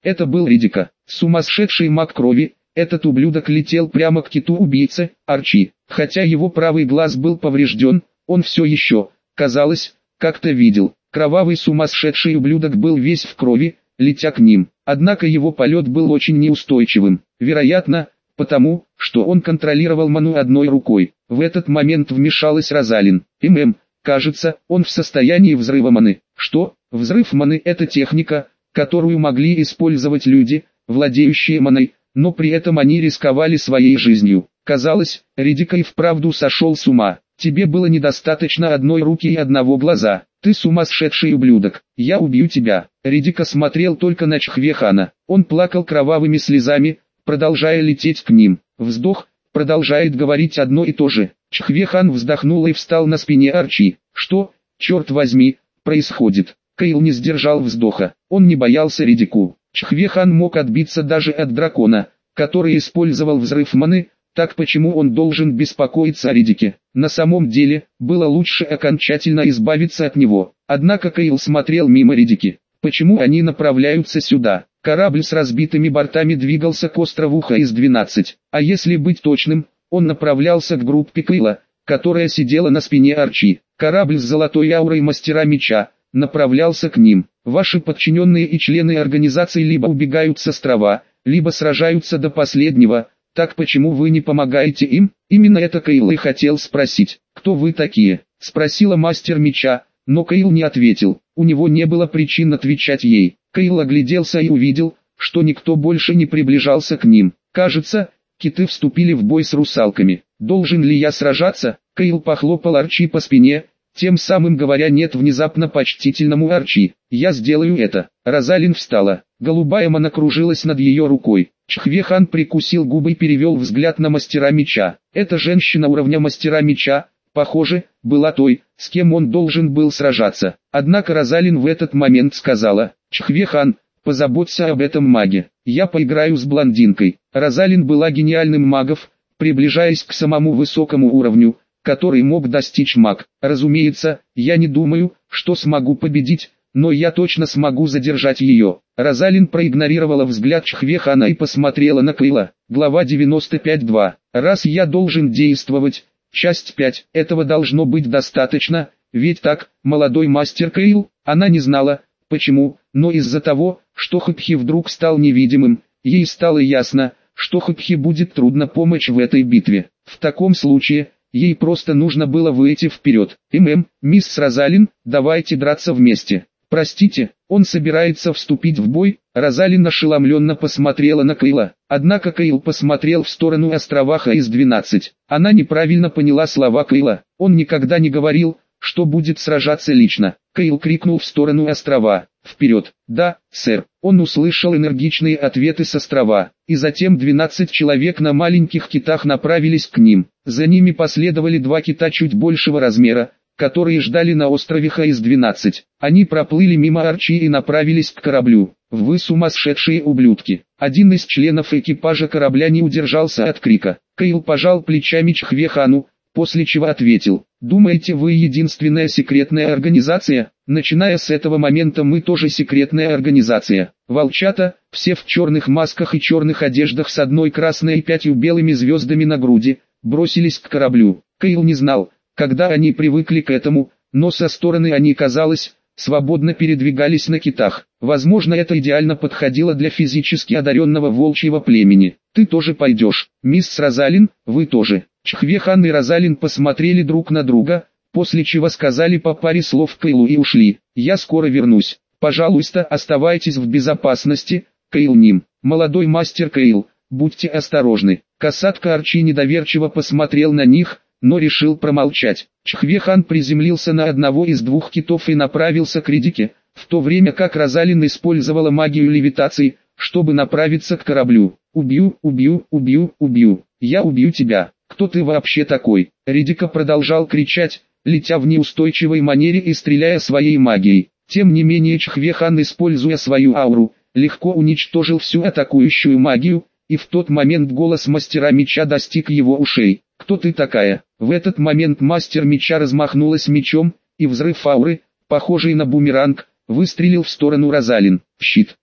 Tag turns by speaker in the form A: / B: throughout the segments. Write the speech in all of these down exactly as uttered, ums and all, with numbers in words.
A: Это был Ридика, сумасшедший маг крови. Этот ублюдок летел прямо к киту-убийце, Арчи. Хотя его правый глаз был поврежден, он все еще, казалось, как-то видел. Кровавый сумасшедший ублюдок был весь в крови, летя к ним. Однако его полет был очень неустойчивым. Вероятно, потому, что он контролировал ману одной рукой. В этот момент вмешалась Розалин. «ММ, кажется, он в состоянии взрыва маны». «Что? Взрыв маны – это техника, которую могли использовать люди, владеющие маной, но при этом они рисковали своей жизнью». Казалось, Ридика и вправду сошел с ума. «Тебе было недостаточно одной руки и одного глаза. Ты сумасшедший ублюдок. Я убью тебя». Ридика смотрел только на Чхвехана. Он плакал кровавыми слезами, продолжая лететь к ним. Вздох, продолжает говорить одно и то же. Чхвехан вздохнул и встал на спине Арчи. «Что, черт возьми, происходит?» Кейл не сдержал вздоха. Он не боялся Ридику. Чхвехан мог отбиться даже от дракона, который использовал взрыв маны. Так почему он должен беспокоиться о Ридике? На самом деле, было лучше окончательно избавиться от него. Однако Кейл смотрел мимо Ридики. Почему они направляются сюда? Корабль с разбитыми бортами двигался к острову Хаис двенадцать. А если быть точным, он направлялся к группе Кейла, которая сидела на спине Арчи. Корабль с золотой аурой мастера меча направлялся к ним. Ваши подчиненные и члены организации либо убегают с острова, либо сражаются до последнего. Так почему вы не помогаете им? Именно это Кейл и хотел спросить. «Кто вы такие?» – спросила мастер меча, но Кейл не ответил. У него не было причин отвечать ей. Кейл огляделся и увидел, что никто больше не приближался к ним. Кажется, киты вступили в бой с русалками. Должен ли я сражаться? Кейл похлопал Арчи по спине, тем самым говоря нет внезапно почтительному Арчи. Я сделаю это. Розалин встала. Голубая мана кружилась над ее рукой. Чхвехан прикусил губы и перевел взгляд на мастера меча. Эта женщина уровня мастера меча, похоже, была той, с кем он должен был сражаться. Однако Розалин в этот момент сказала: «Чхвехан, позаботься об этом маге. Я поиграю с блондинкой». Розалин была гениальным магом, приближаясь к самому высокому уровню, который мог достичь маг. Разумеется, я не думаю, что смогу победить, но я точно смогу задержать ее. Розалин проигнорировала взгляд Чхвехана и посмотрела на Кейла. Глава девяносто пять два. Раз я должен действовать, часть пять, этого должно быть достаточно, ведь так, молодой мастер Кейл? Она не знала, почему, но из-за того, что Хопхи вдруг стал невидимым, ей стало ясно, что Хопхи будет трудно помочь в этой битве. В таком случае, ей просто нужно было выйти вперед. «ММ, мисс Розалин, давайте драться вместе». «Простите, он собирается вступить в бой?» Розалин ошеломленно посмотрела на Кейла. Однако Кейл посмотрел в сторону острова Хаис двенадцать. Она неправильно поняла слова Кейла. Он никогда не говорил, что будет сражаться лично. Кейл крикнул в сторону острова. «Вперед!» «Да, сэр». Он услышал энергичные ответы с острова, и затем двенадцать человек на маленьких китах направились к ним. За ними последовали два кита чуть большего размера, которые ждали на острове Хаис двенадцать. Они проплыли мимо Арчи и направились к кораблю. «Вы сумасшедшие ублюдки!» Один из членов экипажа корабля не удержался от крика. Кейл пожал плечами Чхвехану, после чего ответил: «Думаете, вы единственная секретная организация? Начиная с этого момента мы тоже секретная организация». Волчата, все в черных масках и черных одеждах с одной красной и пятью белыми звездами на груди, бросились к кораблю. Кейл не знал, когда они привыкли к этому, но со стороны они, казалось, свободно передвигались на китах. Возможно, это идеально подходило для физически одаренного волчьего племени. «Ты тоже пойдешь, мисс Розалин, вы тоже». Чхвехан и Розалин посмотрели друг на друга, после чего сказали по паре слов Кейлу и ушли. «Я скоро вернусь. Пожалуйста, оставайтесь в безопасности, Кейл Ним». «Молодой мастер Кейл, будьте осторожны». Касатка Арчи недоверчиво посмотрел на них, но решил промолчать. Чхвехан приземлился на одного из двух китов и направился к Ридике, в то время как Розалин использовала магию левитации, чтобы направиться к кораблю. «Убью, убью, убью, убью. Я убью тебя. Кто ты вообще такой?» Ридика продолжал кричать, летя в неустойчивой манере и стреляя своей магией. Тем не менее Чхвехан, используя свою ауру, легко уничтожил всю атакующую магию, и в тот момент голос мастера меча достиг его ушей. «Кто ты такая?» В этот момент мастер меча размахнулась мечом, и взрыв ауры, похожий на бумеранг, выстрелил в сторону Розалин. «Щит!»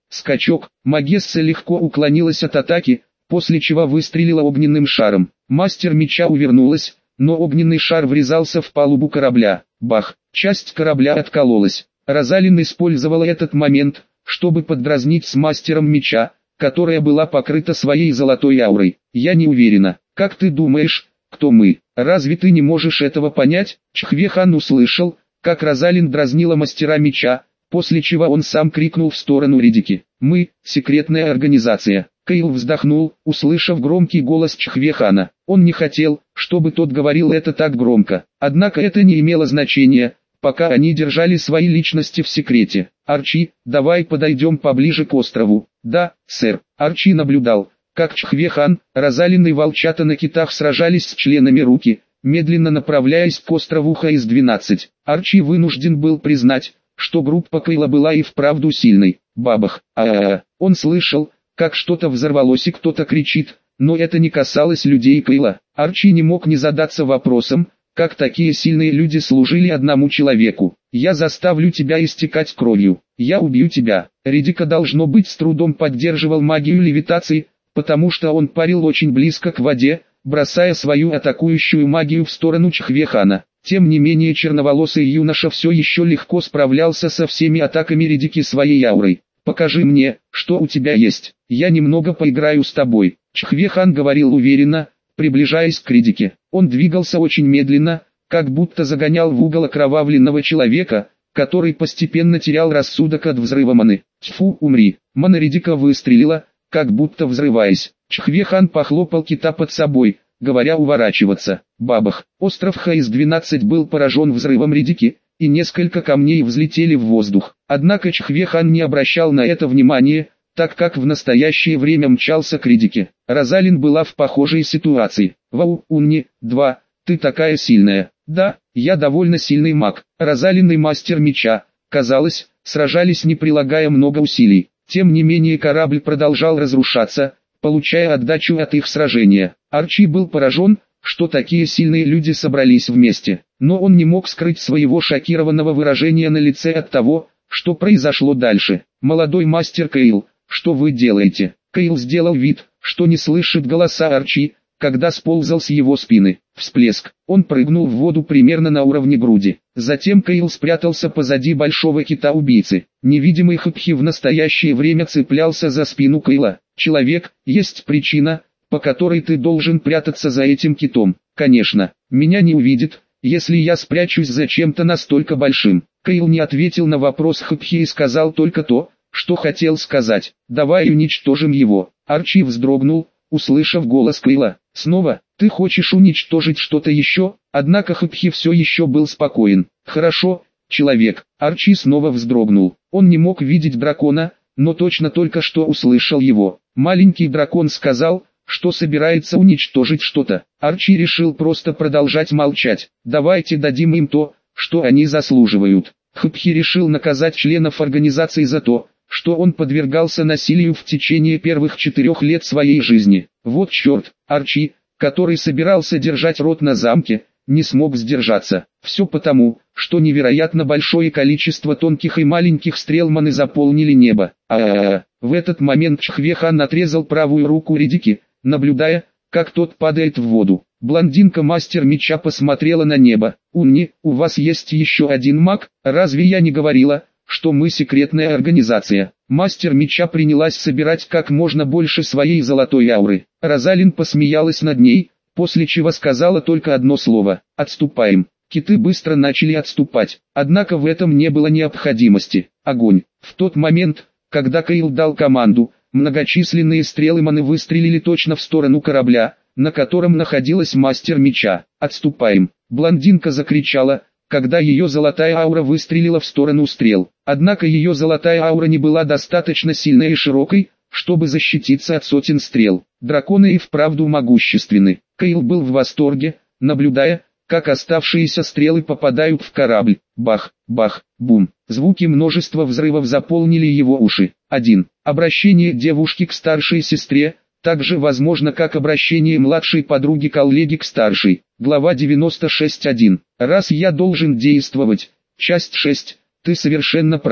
A: Скачок. Магесса легко уклонилась от атаки, после чего выстрелила огненным шаром. Мастер меча увернулась, но огненный шар врезался в палубу корабля. Бах! Часть корабля откололась. Розалин использовала этот момент, чтобы поддразнить с мастером меча, которая была покрыта своей золотой аурой. «Я не уверена. Как ты думаешь, кто мы? Разве ты не можешь этого понять?» Чхве-хан услышал, как Розалин дразнила мастера меча, после чего он сам крикнул в сторону Ридики: «Мы – секретная организация». Кейл вздохнул, услышав громкий голос Чхве-хана. Он не хотел, чтобы тот говорил это так громко. Однако это не имело значения, пока они держали свои личности в секрете. «Арчи, давай подойдем поближе к острову». «Да, сэр». Арчи наблюдал, как Чхве-хан, Розалин и волчата на китах сражались с членами руки, медленно направляясь к острову Хаис двенадцать. Арчи вынужден был признать, что группа Кейла была и вправду сильной. Бабах, а-а-а. Он слышал, как что-то взорвалось и кто-то кричит, но это не касалось людей Кейла. Арчи не мог не задаться вопросом, как такие сильные люди служили одному человеку. «Я заставлю тебя истекать кровью. Я убью тебя». Ридика, должно быть, с трудом поддерживал магию левитации, потому что он парил очень близко к воде, бросая свою атакующую магию в сторону Чхве-хана. Тем не менее черноволосый юноша все еще легко справлялся со всеми атаками Ридики своей аурой. «Покажи мне, что у тебя есть. Я немного поиграю с тобой». Чхве-хан говорил уверенно, приближаясь к Ридике. Он двигался очень медленно, как будто загонял в угол окровавленного человека, который постепенно терял рассудок от взрыва маны. «Тьфу, умри!» Мана Ридика выстрелила, как будто взрываясь. Чхве-хан похлопал кита под собой, говоря уворачиваться. Бабах! Остров Хаис двенадцать был поражен взрывом Ридики, и несколько камней взлетели в воздух. Однако Чхве-хан не обращал на это внимания, так как в настоящее время мчался к Ридике. Розалин была в похожей ситуации. «Вау, Унни, два, ты такая сильная». «Да, я довольно сильный маг». Розалин и мастер меча, казалось, сражались не прилагая много усилий. Тем не менее корабль продолжал разрушаться, получая отдачу от их сражения. Арчи был поражен, что такие сильные люди собрались вместе. Но он не мог скрыть своего шокированного выражения на лице от того, что произошло дальше. «Молодой мастер Кейл, что вы делаете?» Кейл сделал вид, что не слышит голоса Арчи, когда сползал с его спины. Всплеск. Он прыгнул в воду примерно на уровне груди. Затем Кейл спрятался позади большого кита-убийцы. Невидимый Хапхи в настоящее время цеплялся за спину Кейла. «Человек, есть причина, по которой ты должен прятаться за этим китом». «Конечно, меня не увидит, если я спрячусь за чем-то настолько большим». Кейл не ответил на вопрос Хапхи и сказал только то, что хотел сказать. «Давай уничтожим его». Арчи вздрогнул, услышав голос Кейла. «Снова, ты хочешь уничтожить что-то еще?» Однако Хапхи все еще был спокоен. «Хорошо, человек». Арчи снова вздрогнул. Он не мог видеть дракона, но точно только что услышал его. Маленький дракон сказал, что собирается уничтожить что-то. Арчи решил просто продолжать молчать. «Давайте дадим им то, что они заслуживают». Хапхи решил наказать членов организации за то, что он подвергался насилию в течение первых четырех лет своей жизни. Вот черт, Арчи, который собирался держать рот на замке, не смог сдержаться. Все потому, что невероятно большое количество тонких и маленьких стрел маны заполнили небо. А-а-а. В этот момент Чхве-хан отрезал правую руку Ридики, наблюдая, как тот падает в воду. Блондинка-мастер меча посмотрела на небо. «Унни, у вас есть еще один маг? Разве я не говорила, что мы секретная организация?» Мастер меча принялась собирать как можно больше своей золотой ауры. Розалин посмеялась над ней, после чего сказала только одно слово: «Отступаем». Киты быстро начали отступать, однако в этом не было необходимости. Огонь. В тот момент, когда Кейл дал команду, многочисленные стрелы маны выстрелили точно в сторону корабля, на котором находилась мастер меча. «Отступаем!» Блондинка закричала, когда ее золотая аура выстрелила в сторону стрел. Однако ее золотая аура не была достаточно сильной и широкой, чтобы защититься от сотен стрел. Драконы и вправду могущественны. Кейл был в восторге, наблюдая, как оставшиеся стрелы попадают в корабль. Бах, бах, бум. Звуки множества взрывов заполнили его уши. один. Обращение девушки к старшей сестре, так же возможно как обращение младшей подруги-коллеги к старшей. Глава девяносто шесть точка один. Раз я должен действовать. Часть шесть. Ты совершенно прав.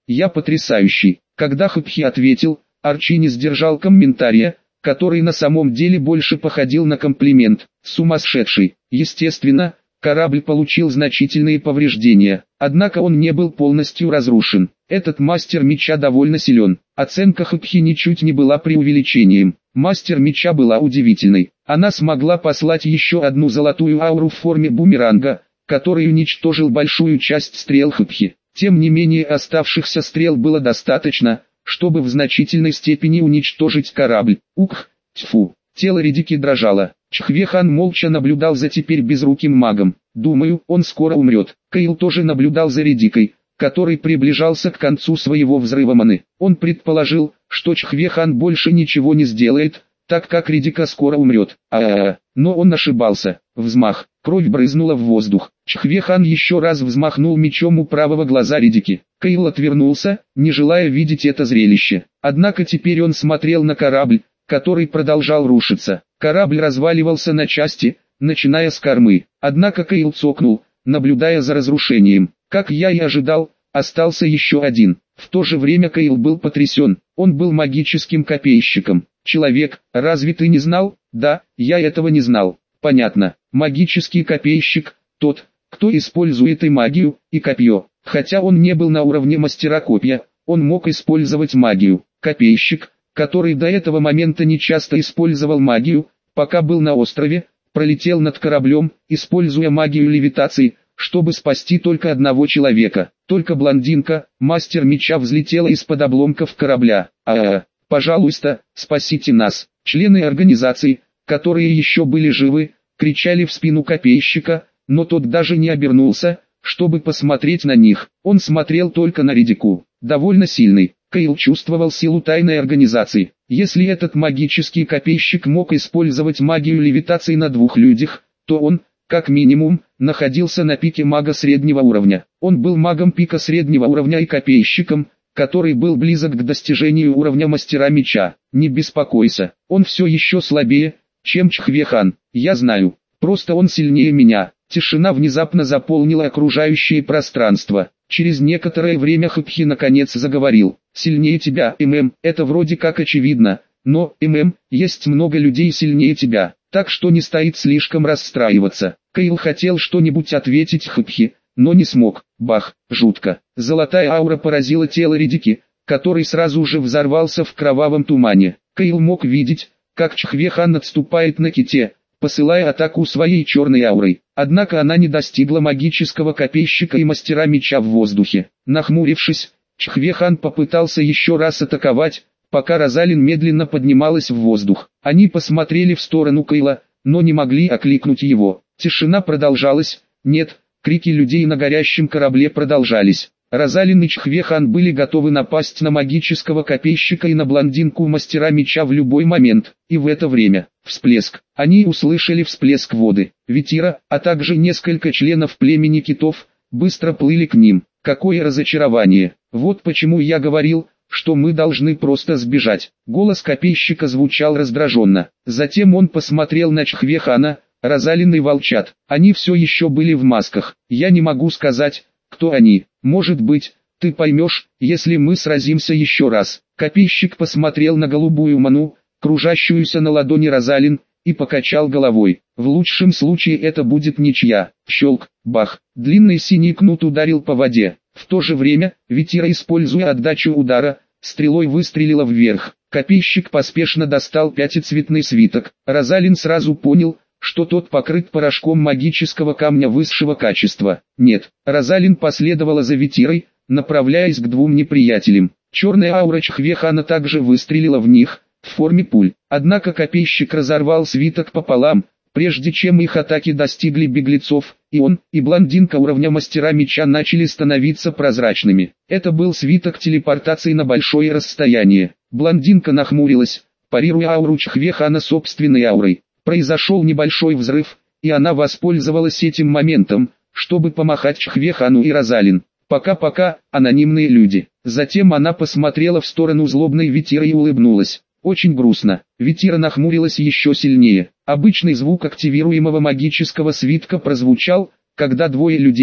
A: я потрясающий. Когда Хупхи ответил, Арчи не сдержал комментария, который на самом деле больше походил на комплимент. Сумасшедший. Естественно, корабль получил значительные повреждения, однако он не был полностью разрушен. Этот мастер меча довольно силен. Оценка Хупхи ничуть не была преувеличением. Мастер меча была удивительной. Она смогла послать еще одну золотую ауру в форме бумеранга, который уничтожил большую часть стрел Хупхи. Тем не менее оставшихся стрел было достаточно, чтобы в значительной степени уничтожить корабль. Ух, тьфу, тело Редики дрожало. Чхве-хан молча наблюдал за теперь безруким магом. Думаю, он скоро умрет. Кайл тоже наблюдал за Редикой, который приближался к концу своего взрыва маны. Он предположил, что Чхве-хан больше ничего не сделает, так как Редика скоро умрет. А-а-а, но он ошибался. Взмах, кровь брызнула в воздух. Чхве-хан еще раз взмахнул мечом у правого глаза Редики. Кайл отвернулся, не желая видеть это зрелище. Однако теперь он смотрел на корабль, который продолжал рушиться. Корабль разваливался на части, начиная с кормы. Однако Кайл цокнул, наблюдая за разрушением. Как я и ожидал, остался еще один. В то же время Кайл был потрясен. Он был магическим копейщиком. Человек, разве ты не знал? Да, я этого не знал. Понятно. Магический копейщик, тот, кто использует и магию, и копье. Хотя он не был на уровне мастера копья, он мог использовать магию. Копейщик, который до этого момента не часто использовал магию, пока был на острове, пролетел над кораблем, используя магию левитации, чтобы спасти только одного человека. Только блондинка, мастер меча, взлетела из-под обломков корабля. А-а-а, пожалуйста, спасите нас. Члены организации, которые еще были живы, кричали в спину копейщика, но тот даже не обернулся, чтобы посмотреть на них. Он смотрел только на Редику. Довольно сильный. Кайл чувствовал силу тайной организации. Если этот магический копейщик мог использовать магию левитации на двух людях, то он, как минимум, находился на пике мага среднего уровня. Он был магом пика среднего уровня и копейщиком, который был близок к достижению уровня мастера меча. Не беспокойся, он все еще слабее, чем Чхве-хан. Я знаю, просто он сильнее меня. Тишина внезапно заполнила окружающее пространство. Через некоторое время Хупхи наконец заговорил. «Сильнее тебя, ММ, это вроде как очевидно, но, ММ, есть много людей сильнее тебя, так что не стоит слишком расстраиваться». Кайл хотел что-нибудь ответить Хупхи, но не смог. Бах, жутко. Золотая аура поразила тело Редики, который сразу же взорвался в кровавом тумане. Кайл мог видеть, как Чхве-хан отступает на ките, посылая атаку своей черной аурой. Однако она не достигла магического копейщика и мастера меча в воздухе. Нахмурившись, Чхве-хан попытался еще раз атаковать, пока Розалин медленно поднималась в воздух. Они посмотрели в сторону Кайла, но не могли окликнуть его. Тишина продолжалась. Нет, крики людей на горящем корабле продолжались. Розалин и Чхве-хан были готовы напасть на магического копейщика и на блондинку мастера меча в любой момент, и в это время, всплеск. Они услышали всплеск воды. Ветира, а также несколько членов племени китов, быстро плыли к ним. Какое разочарование. Вот почему я говорил, что мы должны просто сбежать. Голос копейщика звучал раздраженно. Затем он посмотрел на Чхве-хана, Розалин и волчат. Они все еще были в масках. Я не могу сказать, кто они. Может быть, ты поймешь, если мы сразимся еще раз. Копейщик посмотрел на голубую ману, кружащуюся на ладони Розалин, и покачал головой. В лучшем случае это будет ничья. Щелк, бах. Длинный синий кнут ударил по воде. В то же время, Ветира, используя отдачу удара, стрелой выстрелила вверх. Копейщик поспешно достал пятицветный свиток. Розалин сразу понял, что тот покрыт порошком магического камня высшего качества. Нет, Розалин последовала за Ветирой, направляясь к двум неприятелям. Черная аура Чхве-хана также выстрелила в них, в форме пуль. Однако копейщик разорвал свиток пополам, прежде чем их атаки достигли беглецов, и он, и блондинка уровня мастера меча начали становиться прозрачными. Это был свиток телепортации на большое расстояние. Блондинка нахмурилась, парируя ауру Чхве-хана собственной аурой. Произошел небольшой взрыв, и она воспользовалась этим моментом, чтобы помахать Чхве-хану и Розалин. Пока-пока, анонимные люди. Затем она посмотрела в сторону злобной Ветиры и улыбнулась. Очень грустно. Ветира нахмурилась еще сильнее. Обычный звук активируемого магического свитка прозвучал, когда двое людей,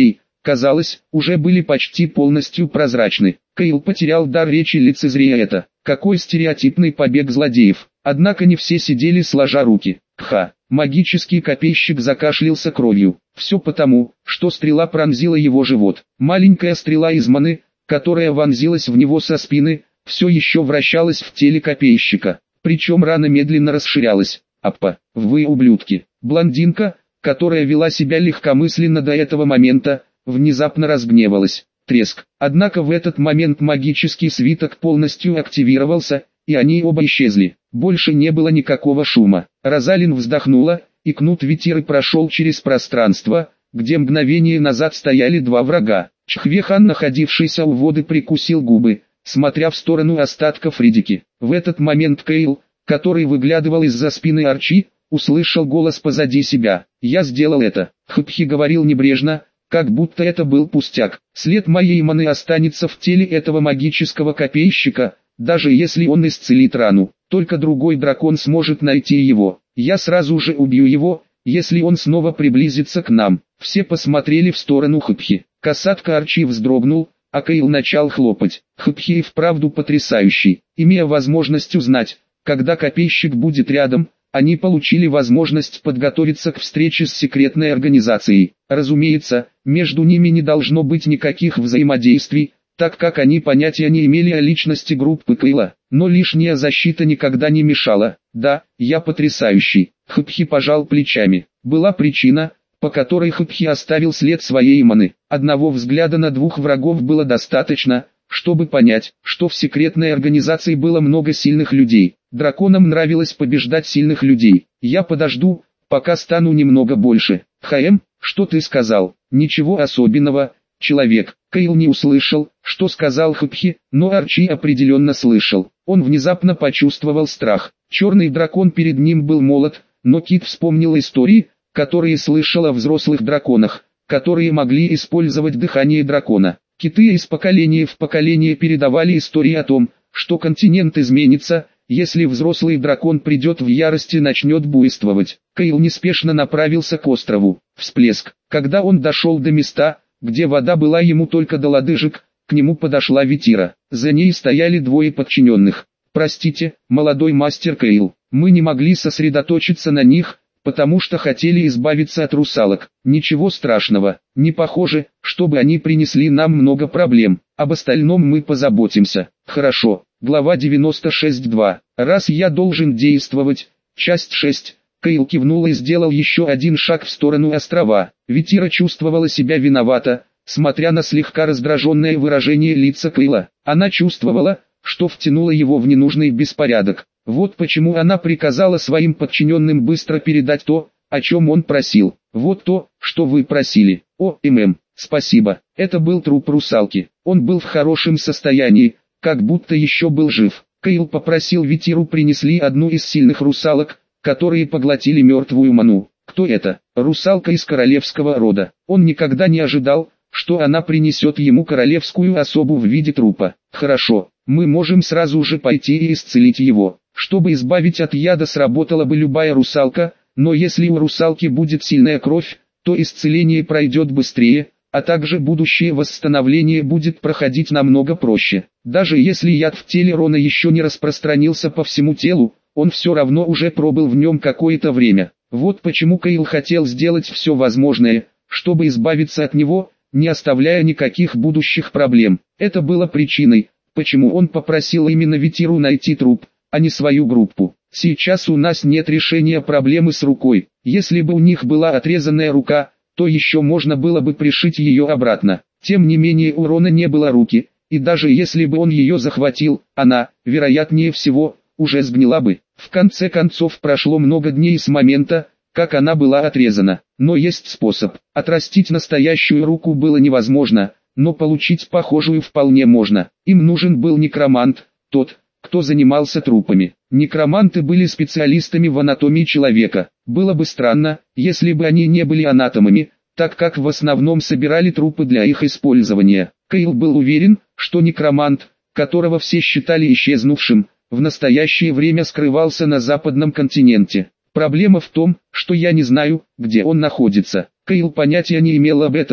A: казалось, уже были почти полностью прозрачны. Кейл потерял дар речи, лицезрея это. Какой стереотипный побег злодеев. Однако не все сидели сложа руки. Ха! Магический копейщик закашлялся кровью. Все потому, что стрела пронзила его живот. Маленькая стрела из маны, которая вонзилась в него со спины, все еще вращалась в теле копейщика. Причем рана медленно расширялась. Аппа, вы ублюдки. Блондинка, которая вела себя легкомысленно до этого момента, внезапно разгневалась. Треск. Однако в этот момент магический свиток полностью активировался, и они оба исчезли. Больше не было никакого шума. Розалин вздохнула, и кнут Витиры прошел через пространство, где мгновение назад стояли два врага. Чхвехан, находившийся у воды, прикусил губы, смотря в сторону остатков Ридики. В этот момент Кейл, который выглядывал из-за спины Арчи, услышал голос позади себя. «Я сделал это», — Хпхи говорил небрежно, как будто это был пустяк. «След моей маны останется в теле этого магического копейщика, даже если он исцелит рану. Только другой дракон сможет найти его. Я сразу же убью его, если он снова приблизится к нам». Все посмотрели в сторону Хпхи. Касатка Арчи вздрогнул, а Кейл начал хлопать. Хпхи и вправду потрясающий. Имея возможность узнать, когда копейщик будет рядом, они получили возможность подготовиться к встрече с секретной организацией. Разумеется, между ними не должно быть никаких взаимодействий, так как они понятия не имели о личности группы Кейла. Но лишняя защита никогда не мешала. «Да, я потрясающий», — Хпхи пожал плечами. Была причина, по которой Хпхи оставил след своей маны. Одного взгляда на двух врагов было достаточно, чтобы понять, что в секретной организации было много сильных людей. Драконам нравилось побеждать сильных людей. «Я подожду, пока стану немного больше». «Хаэм, что ты сказал?» «Ничего особенного, человек». Кейл не услышал, что сказал Хпхи, но Арчи определенно слышал. Он внезапно почувствовал страх. Черный дракон перед ним был молод, но Кит вспомнил истории, которые слышал о взрослых драконах, которые могли использовать дыхание дракона. Киты из поколения в поколение передавали истории о том, что континент изменится, если взрослый дракон придет в ярость и начнет буйствовать. Кейл неспешно направился к острову. Всплеск. Когда он дошел до места, где вода была ему только до лодыжек, к нему подошла Витира. За ней стояли двое подчиненных. «Простите, молодой мастер Кейл, мы не могли сосредоточиться на них, потому что хотели избавиться от русалок. Ничего страшного, не похоже, чтобы они принесли нам много проблем. Об остальном мы позаботимся». «Хорошо». Глава девяносто шесть два. «Раз я должен действовать». Часть шесть. Кейл кивнул и сделал еще один шаг в сторону острова. Витира чувствовала себя виновата, смотря на слегка раздраженное выражение лица Кейла. Она чувствовала, что втянула его в ненужный беспорядок. Вот почему она приказала своим подчиненным быстро передать то, о чем он просил. «Вот то, что вы просили». «О, ММ, спасибо». Это был труп русалки. Он был в хорошем состоянии, как будто еще был жив. Кейл попросил Витиру принесли одну из сильных русалок, которые поглотили мертвую ману. Кто это? Русалка из королевского рода. Он никогда не ожидал, что она принесет ему королевскую особу в виде трупа. «Хорошо, мы можем сразу же пойти и исцелить его». Чтобы избавить от яда, сработала бы любая русалка, но если у русалки будет сильная кровь, то исцеление пройдет быстрее, а также будущее восстановление будет проходить намного проще. Даже если яд в теле Рона еще не распространился по всему телу, он все равно уже пробыл в нем какое-то время. Вот почему Кейл хотел сделать все возможное, чтобы избавиться от него, не оставляя никаких будущих проблем. Это было причиной, почему он попросил именно Витиру найти труп, а не свою группу. Сейчас у нас нет решения проблемы с рукой. Если бы у них была отрезанная рука, то еще можно было бы пришить ее обратно. Тем не менее у Рона не было руки, и даже если бы он ее захватил, она, вероятнее всего, уже сгнила бы. В конце концов прошло много дней с момента, как она была отрезана. Но есть способ. Отрастить настоящую руку было невозможно, но получить похожую вполне можно. Им нужен был некромант, тот, кто занимался трупами. Некроманты были специалистами в анатомии человека. Было бы странно, если бы они не были анатомами, так как в основном собирали трупы для их использования. Кейл был уверен, что некромант, которого все считали исчезнувшим, в настоящее время скрывался на западном континенте. Проблема в том, что я не знаю, где он находится. Кейл понятия не имел об этом,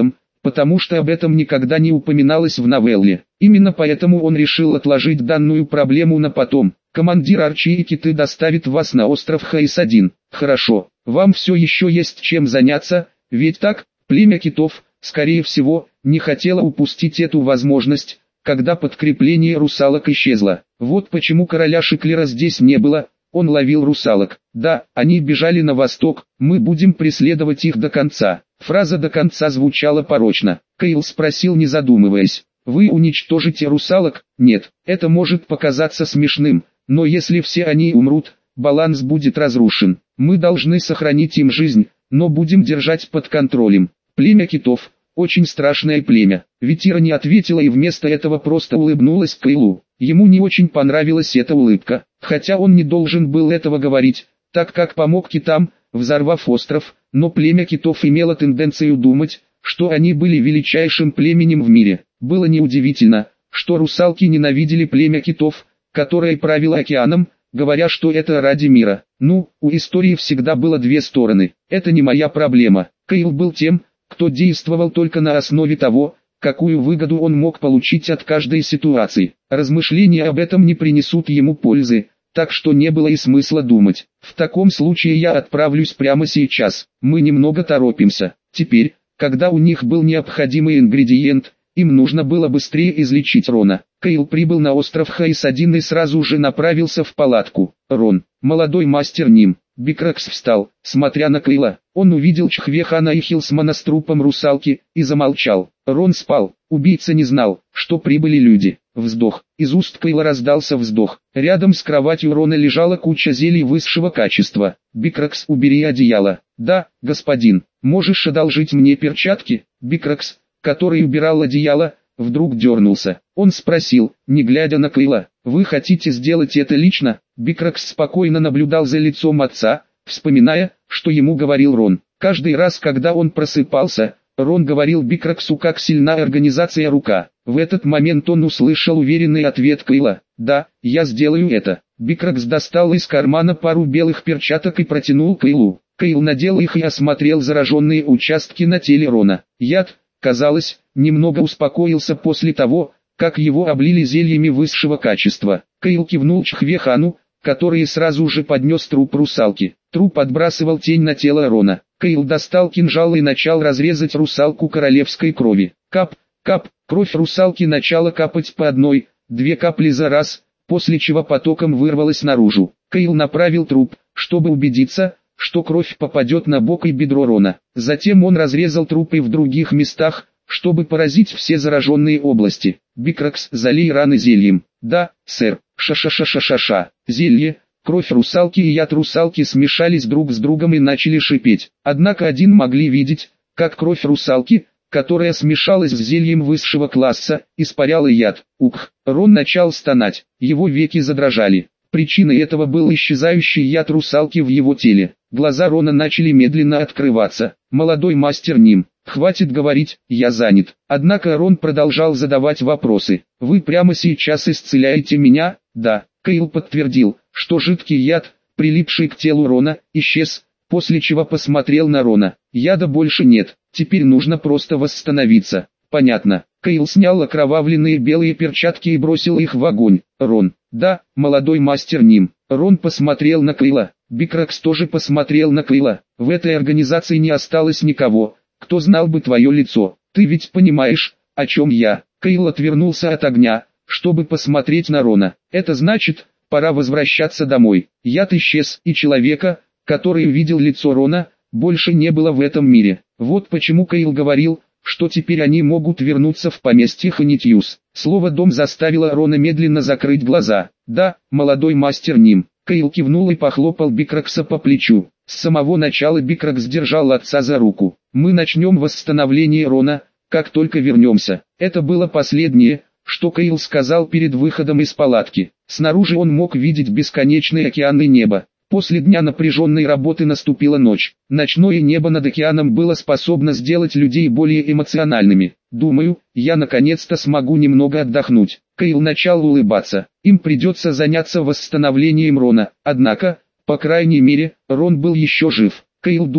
A: потому что об этом никогда не упоминалось в новелле. Именно поэтому он решил отложить данную проблему на потом. Командир Арчи и киты доставит вас на остров Хейс один. Хорошо, вам все еще есть чем заняться, ведь так? Племя китов, скорее всего, не хотело упустить эту возможность, когда подкрепление русалок исчезло. Вот почему короля Шиклера здесь не было, он ловил русалок. Да, они бежали на восток, мы будем преследовать их до конца. Фраза «до конца» звучала порочно. Кейл спросил, не задумываясь: «Вы уничтожите русалок?» «Нет, это может показаться смешным, но если все они умрут, баланс будет разрушен. Мы должны сохранить им жизнь, но будем держать под контролем». Племя китов – очень страшное племя. Витира не ответила и вместо этого просто улыбнулась Кейлу. Ему не очень понравилась эта улыбка, хотя он не должен был этого говорить, так как помог китам, взорвав остров, но племя китов имело тенденцию думать, что они были величайшим племенем в мире. Было неудивительно, что русалки ненавидели племя китов, которое правило океаном, говоря, что это ради мира. Ну, у истории всегда было две стороны. Это не моя проблема. Кейл был тем, кто действовал только на основе того, какую выгоду он мог получить от каждой ситуации. Размышления об этом не принесут ему пользы, так что не было и смысла думать. В таком случае я отправлюсь прямо сейчас. Мы немного торопимся. Теперь, когда у них был необходимый ингредиент, им нужно было быстрее излечить Рона. Кейл прибыл на остров Хейс один и сразу же направился в палатку. Рон, молодой мастер Ним. Бикракс встал, смотря на Кейла. Он увидел Чхвехана и Хилсмана с трупом русалки, и замолчал. Рон спал. Убийца не знал, что прибыли люди. Вздох. Из уст Кейла раздался вздох. Рядом с кроватью Рона лежала куча зелий высшего качества. Бикракс, убери одеяло. Да, господин. Можешь одолжить мне перчатки? Бикракс, который убирал одеяло, вдруг дернулся. Он спросил, не глядя на Кейла: «Вы хотите сделать это лично?» Бикракс спокойно наблюдал за лицом отца, вспоминая, что ему говорил Рон. Каждый раз, когда он просыпался, Рон говорил Бикраксу, как сильна организация рука. В этот момент он услышал уверенный ответ Кейла: «Да, я сделаю это». Бикракс достал из кармана пару белых перчаток и протянул Кейлу. Кейл надел их и осмотрел зараженные участки на теле Рона. Яд, казалось, немного успокоился после того, как его облили зельями высшего качества. Кейл кивнул Чхвехану, который сразу же поднес труп русалки. Труп отбрасывал тень на тело Рона. Кейл достал кинжал и начал разрезать русалку королевской крови. Кап, кап, кровь русалки начала капать по одной, две капли за раз, после чего потоком вырвалась наружу. Кейл направил труп, чтобы убедиться, что кровь попадет на бок и бедро Рона. Затем он разрезал трупы в других местах, чтобы поразить все зараженные области. Бикракс, залей раны зельем. Да, сэр. Ша-ша-ша-ша-ша-ша. Зелье, кровь русалки и яд русалки смешались друг с другом и начали шипеть. Однако один могли видеть, как кровь русалки, которая смешалась с зельем высшего класса, испаряла яд. Ух, Рон начал стонать, его веки задрожали. Причиной этого был исчезающий яд русалки в его теле. Глаза Рона начали медленно открываться. Молодой мастер Ним, хватит говорить, я занят. Однако Рон продолжал задавать вопросы. Вы прямо сейчас исцеляете меня? Да. Кейл подтвердил, что жидкий яд, прилипший к телу Рона, исчез, после чего посмотрел на Рона. Яда больше нет, теперь нужно просто восстановиться. Понятно. Кейл снял окровавленные белые перчатки и бросил их в огонь. Рон. Да, молодой мастер Ним. Рон посмотрел на Кейла. Бикракс тоже посмотрел на Кейла. В этой организации не осталось никого, кто знал бы твое лицо. Ты ведь понимаешь, о чем я? Кейл отвернулся от огня, чтобы посмотреть на Рона. Это значит, пора возвращаться домой. Яд исчез, и человека, который увидел лицо Рона, больше не было в этом мире. Вот почему Кейл говорил, что теперь они могут вернуться в поместье Ханитьюс. Слово «дом» заставило Рона медленно закрыть глаза. Да, молодой мастер Ним. Кейл кивнул и похлопал Бикракса по плечу. С самого начала Бикракс держал отца за руку. Мы начнем восстановление Рона, как только вернемся. Это было последнее, что Кейл сказал перед выходом из палатки. Снаружи он мог видеть бесконечный океан и небо. После дня напряженной работы наступила ночь. Ночное небо над океаном было способно сделать людей более эмоциональными. Думаю, я наконец-то смогу немного отдохнуть. Кейл начал улыбаться. Им придется заняться восстановлением Рона. Однако, по крайней мере, Рон был еще жив. Кейл думал,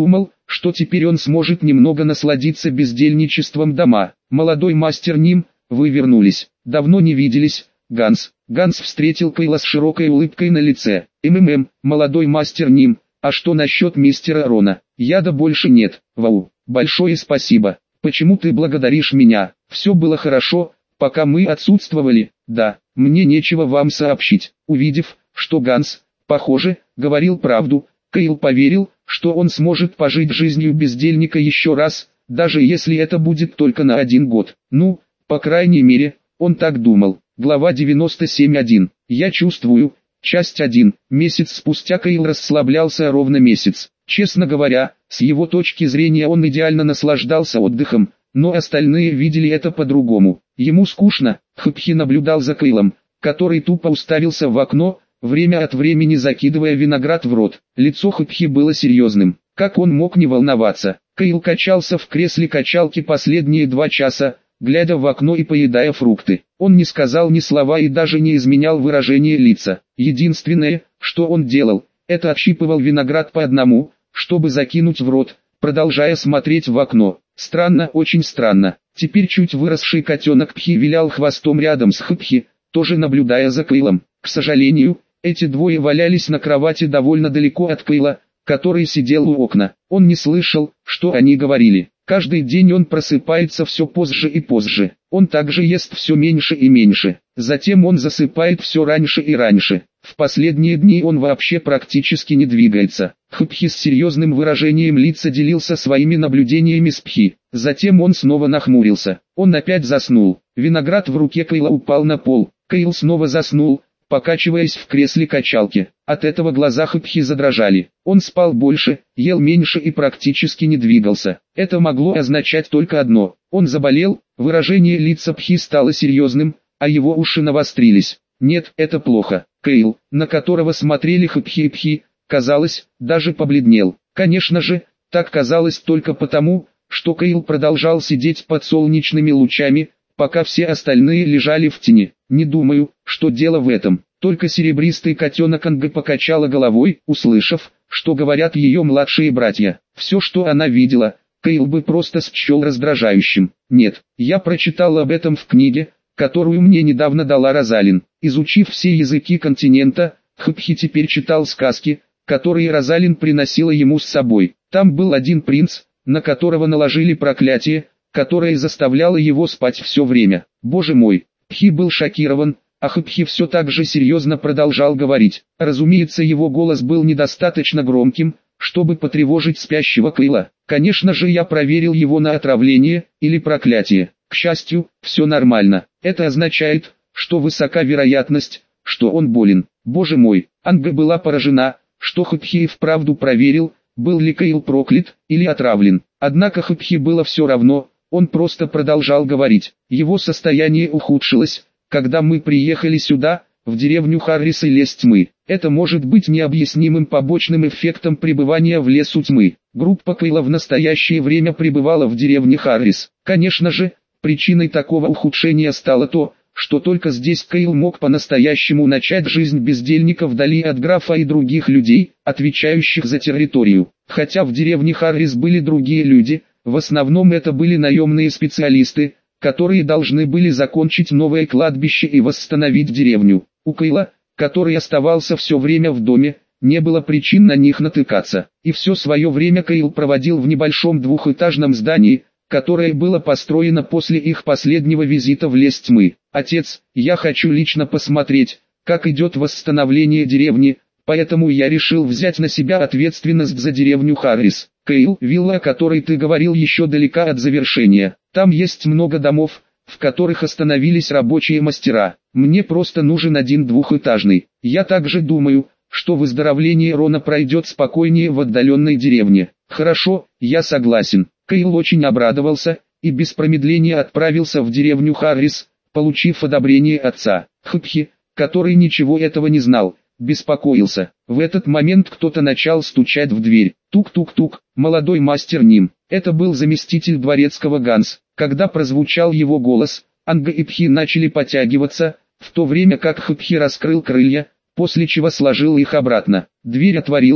A: что теперь он сможет немного насладиться бездельничеством дома. Молодой мастер Ним, вы вернулись. Давно не виделись, Ганс. Ганс встретил Кайла с широкой улыбкой на лице. МММ, молодой мастер Ним, а что насчет мистера Рона? Яда больше нет. Вау, большое спасибо. Почему ты благодаришь меня? Все было хорошо, пока мы отсутствовали. Да, мне нечего вам сообщить. Увидев, что Ганс, похоже, говорил правду, Кайл поверил, что он сможет пожить жизнью бездельника еще раз, даже если это будет только на один год. Ну, по крайней мере, он так думал. Глава девяносто семь точка один. Я чувствую. Часть один. Месяц спустя Кайл расслаблялся ровно месяц. Честно говоря, с его точки зрения он идеально наслаждался отдыхом, но остальные видели это по-другому. Ему скучно. Хпхи наблюдал за Кайлом, который тупо уставился в окно, время от времени закидывая виноград в рот. Лицо Хпхи было серьезным. Как он мог не волноваться? Кайл качался в кресле качалки последние два часа, глядя в окно и поедая фрукты. Он не сказал ни слова и даже не изменял выражение лица. Единственное, что он делал, это отщипывал виноград по одному, чтобы закинуть в рот, продолжая смотреть в окно. Странно, очень странно. Теперь чуть выросший котенок Пхи вилял хвостом рядом с Хпхи, тоже наблюдая за Кайлом. К сожалению, эти двое валялись на кровати довольно далеко от Кайла, который сидел у окна. Он не слышал, что они говорили. Каждый день он просыпается все позже и позже. Он также ест все меньше и меньше. Затем он засыпает все раньше и раньше. В последние дни он вообще практически не двигается. Хпхи с серьезным выражением лица делился своими наблюдениями с Пхи. Затем он снова нахмурился. Он опять заснул. Виноград в руке Кайла упал на пол. Кайл снова заснул, покачиваясь в кресле качалки. От этого глаза Хпхи задрожали. Он спал больше, ел меньше и практически не двигался. Это могло означать только одно. Он заболел, выражение лица Пхи стало серьезным, а его уши навострились. Нет, это плохо. Кайл, на которого смотрели Хпхи и Пхи, казалось, даже побледнел. Конечно же, так казалось только потому, что Кайл продолжал сидеть под солнечными лучами, пока все остальные лежали в тени. Не думаю, что дело в этом. Только серебристый котенок Анга покачала головой, услышав, что говорят ее младшие братья. Все, что она видела, Кайл бы просто счел раздражающим. Нет, я прочитал об этом в книге, которую мне недавно дала Розалин. Изучив все языки континента, Хпхи теперь читал сказки, которые Розалин приносила ему с собой. Там был один принц, на которого наложили проклятие, которое заставляло его спать все время. Боже мой, Пхи был шокирован, а Хпхи все так же серьезно продолжал говорить. Разумеется, его голос был недостаточно громким, чтобы потревожить спящего Кайла. Конечно же, я проверил его на отравление или проклятие. К счастью, все нормально. Это означает, что высока вероятность, что он болен. Боже мой, Анга была поражена, что Хпхи и вправду проверил, был ли Кайл проклят или отравлен. Однако Хпхи было все равно, он просто продолжал говорить. Его состояние ухудшилось, когда мы приехали сюда, в деревню Харрис и лес тьмы. Это может быть необъяснимым побочным эффектом пребывания в лесу тьмы. Группа Кайла в настоящее время пребывала в деревне Харрис. Конечно же, причиной такого ухудшения стало то, что только здесь Кайл мог по-настоящему начать жизнь бездельника вдали от графа и других людей, отвечающих за территорию. Хотя в деревне Харрис были другие люди, в основном это были наемные специалисты, которые должны были закончить новое кладбище и восстановить деревню. У Кайла, который оставался все время в доме, не было причин на них натыкаться. И все свое время Кайл проводил в небольшом двухэтажном здании, которое было построено после их последнего визита в лес тьмы. «Отец, я хочу лично посмотреть, как идет восстановление деревни, поэтому я решил взять на себя ответственность за деревню Харрис. Кайл, вилла, о которой ты говорил, еще далека от завершения. Там есть много домов, в которых остановились рабочие мастера. Мне просто нужен один двухэтажный. Я также думаю, что выздоровление Рона пройдет спокойнее в отдаленной деревне». «Хорошо, я согласен». Кайл очень обрадовался, и без промедления отправился в деревню Харрис, получив одобрение отца. Хпхи, который ничего этого не знал, беспокоился. В этот момент кто-то начал стучать в дверь. Тук-тук-тук, молодой мастер Ним. Это был заместитель дворецкого Ганс. Когда прозвучал его голос, Анга и Пхи начали подтягиваться, в то время как Хпхи раскрыл крылья, после чего сложил их обратно. Дверь отворилась,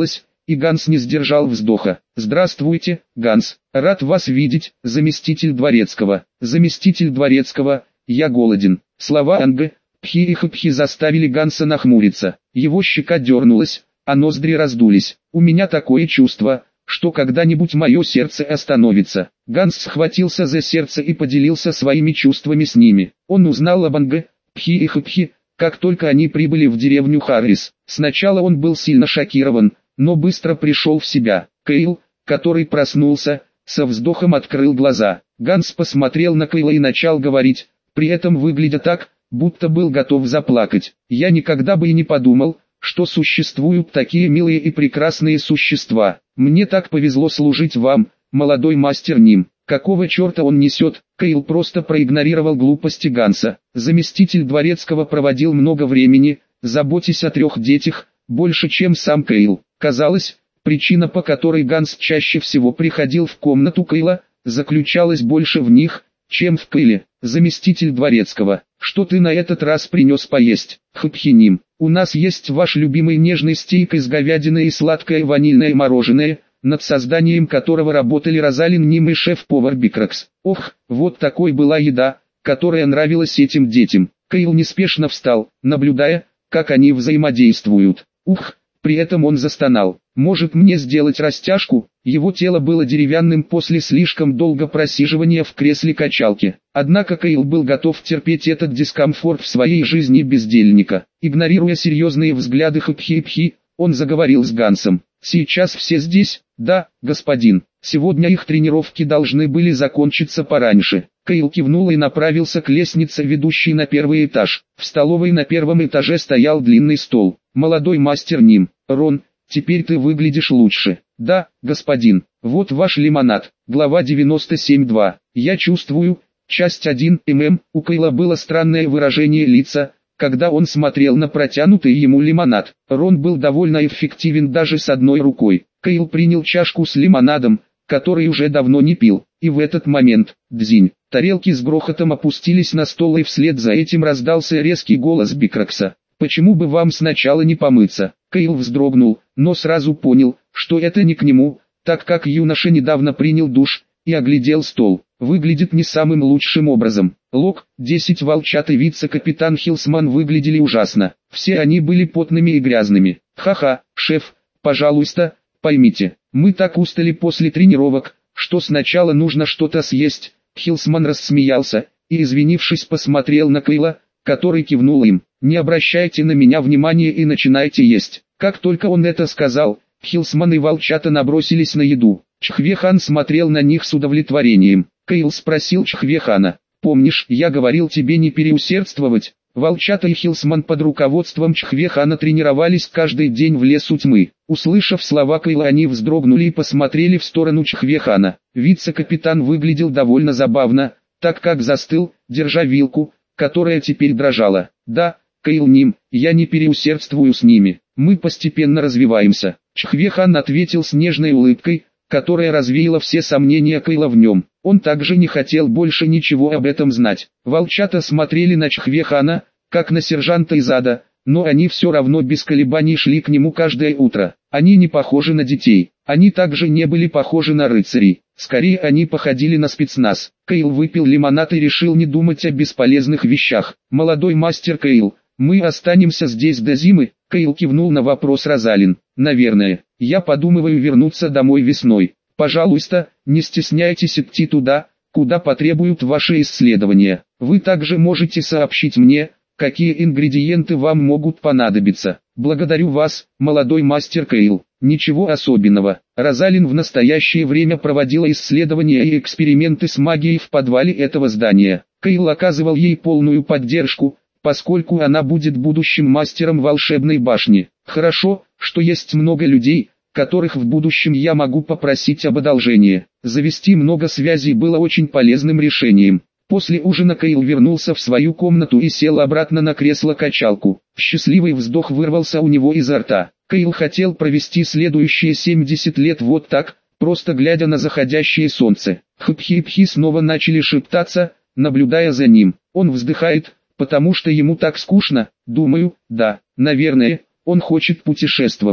A: и Ганс не сдержал вздоха. «Здравствуйте, Ганс, рад вас видеть, заместитель дворецкого». «Заместитель дворецкого, я голоден». Слова Анга, Пхи и Хпхи заставили Ганса нахмуриться. Его щека дернулась, а ноздри раздулись. «У меня такое чувство, что когда-нибудь мое сердце остановится». Ганс схватился за сердце и поделился своими чувствами с ними. Он узнал об Анга, Пхи и Хпхи, как только они прибыли в деревню Харрис. Сначала он был сильно шокирован, но быстро пришел в себя. Кейл, который проснулся, со вздохом открыл глаза. Ганс посмотрел на Кейла и начал говорить, при этом выглядя так, будто был готов заплакать. «Я никогда бы и не подумал, что существуют такие милые и прекрасные существа. Мне так повезло служить вам, молодой мастер Ним». Какого черта он несет? Кейл просто проигнорировал глупости Ганса. Заместитель дворецкого проводил много времени, заботясь о трех детях, больше чем сам Кейл. Казалось, причина, по которой Ганс чаще всего приходил в комнату Кейла, заключалась больше в них, чем в Кейле. «Заместитель дворецкого, что ты на этот раз принес поесть?» «Хпхи Ним, у нас есть ваш любимый нежный стейк из говядины и сладкое ванильное мороженое, над созданием которого работали Розалин Ним и шеф-повар Бикракс. Ох, вот такой была еда, которая нравилась этим детям». Кейл неспешно встал, наблюдая, как они взаимодействуют. Ух, при этом он застонал. «Может мне сделать растяжку?» Его тело было деревянным после слишком долго просиживания в кресле качалки. Однако Кейл был готов терпеть этот дискомфорт в своей жизни бездельника. Игнорируя серьезные взгляды Хпхи-Пхи, он заговорил с Гансом. «Сейчас все здесь?» «Да, господин. Сегодня их тренировки должны были закончиться пораньше». Кейл кивнул и направился к лестнице, ведущей на первый этаж. В столовой на первом этаже стоял длинный стол. «Молодой мастер Ним, Рон, теперь ты выглядишь лучше». «Да, господин. Вот ваш лимонад». Глава девяносто семь два. «Я чувствую». Часть один. ММ. У Кейла было странное выражение лица, когда он смотрел на протянутый ему лимонад. Рон был довольно эффективен даже с одной рукой. Кейл принял чашку с лимонадом, который уже давно не пил, и в этот момент, дзинь, тарелки с грохотом опустились на стол, и вслед за этим раздался резкий голос Бикракса. «Почему бы вам сначала не помыться?» Кейл вздрогнул, но сразу понял, что это не к нему, так как юноша недавно принял душ, и оглядел стол. Выглядит не самым лучшим образом. Лок, десять волчат и вице-капитан Хилсман выглядели ужасно. Все они были потными и грязными. «Ха-ха, шеф, пожалуйста, поймите, мы так устали после тренировок, что сначала нужно что-то съесть». Хилсман рассмеялся, и, извинившись, посмотрел на Кейла, который кивнул им. «Не обращайте на меня внимания и начинайте есть». Как только он это сказал, Хилсман и волчата набросились на еду. Чхвехан смотрел на них с удовлетворением. Кейл спросил Чхвехана: «Помнишь, я говорил тебе не переусердствовать?» Волчата и Хилсман под руководством Чхвехана тренировались каждый день в лесу тьмы. Услышав слова Кейла, они вздрогнули и посмотрели в сторону Чхвехана. Вице-капитан выглядел довольно забавно, так как застыл, держа вилку, которая теперь дрожала. «Да, Кейл Ним, я не переусердствую с ними. Мы постепенно развиваемся». Чхвехан ответил с нежной улыбкой, которая развеяла все сомнения Кейла в нем. Он также не хотел больше ничего об этом знать. Волчата смотрели на Чхвехана, как на сержанта из ада, но они все равно без колебаний шли к нему каждое утро. Они не похожи на детей, они также не были похожи на рыцарей, скорее они походили на спецназ. Кейл выпил лимонад и решил не думать о бесполезных вещах. «Молодой мастер Кейл, мы останемся здесь до зимы?» Кейл кивнул на вопрос Розалин. «Наверное, я подумываю вернуться домой весной. Пожалуйста, не стесняйтесь идти туда, куда потребуют ваши исследования. Вы также можете сообщить мне, какие ингредиенты вам могут понадобиться». «Благодарю вас, молодой мастер Кейл». «Ничего особенного». Розалин в настоящее время проводила исследования и эксперименты с магией в подвале этого здания. Кейл оказывал ей полную поддержку, поскольку она будет будущим мастером волшебной башни. «Хорошо, что есть много людей, которых в будущем я могу попросить об одолжении». Завести много связей было очень полезным решением. После ужина Кейл вернулся в свою комнату и сел обратно на кресло-качалку. Счастливый вздох вырвался у него изо рта. Кейл хотел провести следующие семьдесят лет вот так, просто глядя на заходящее солнце. Хпхи-пхи снова начали шептаться, наблюдая за ним. Он вздыхает, потому что ему так скучно. Думаю, да, наверное, он хочет путешествовать.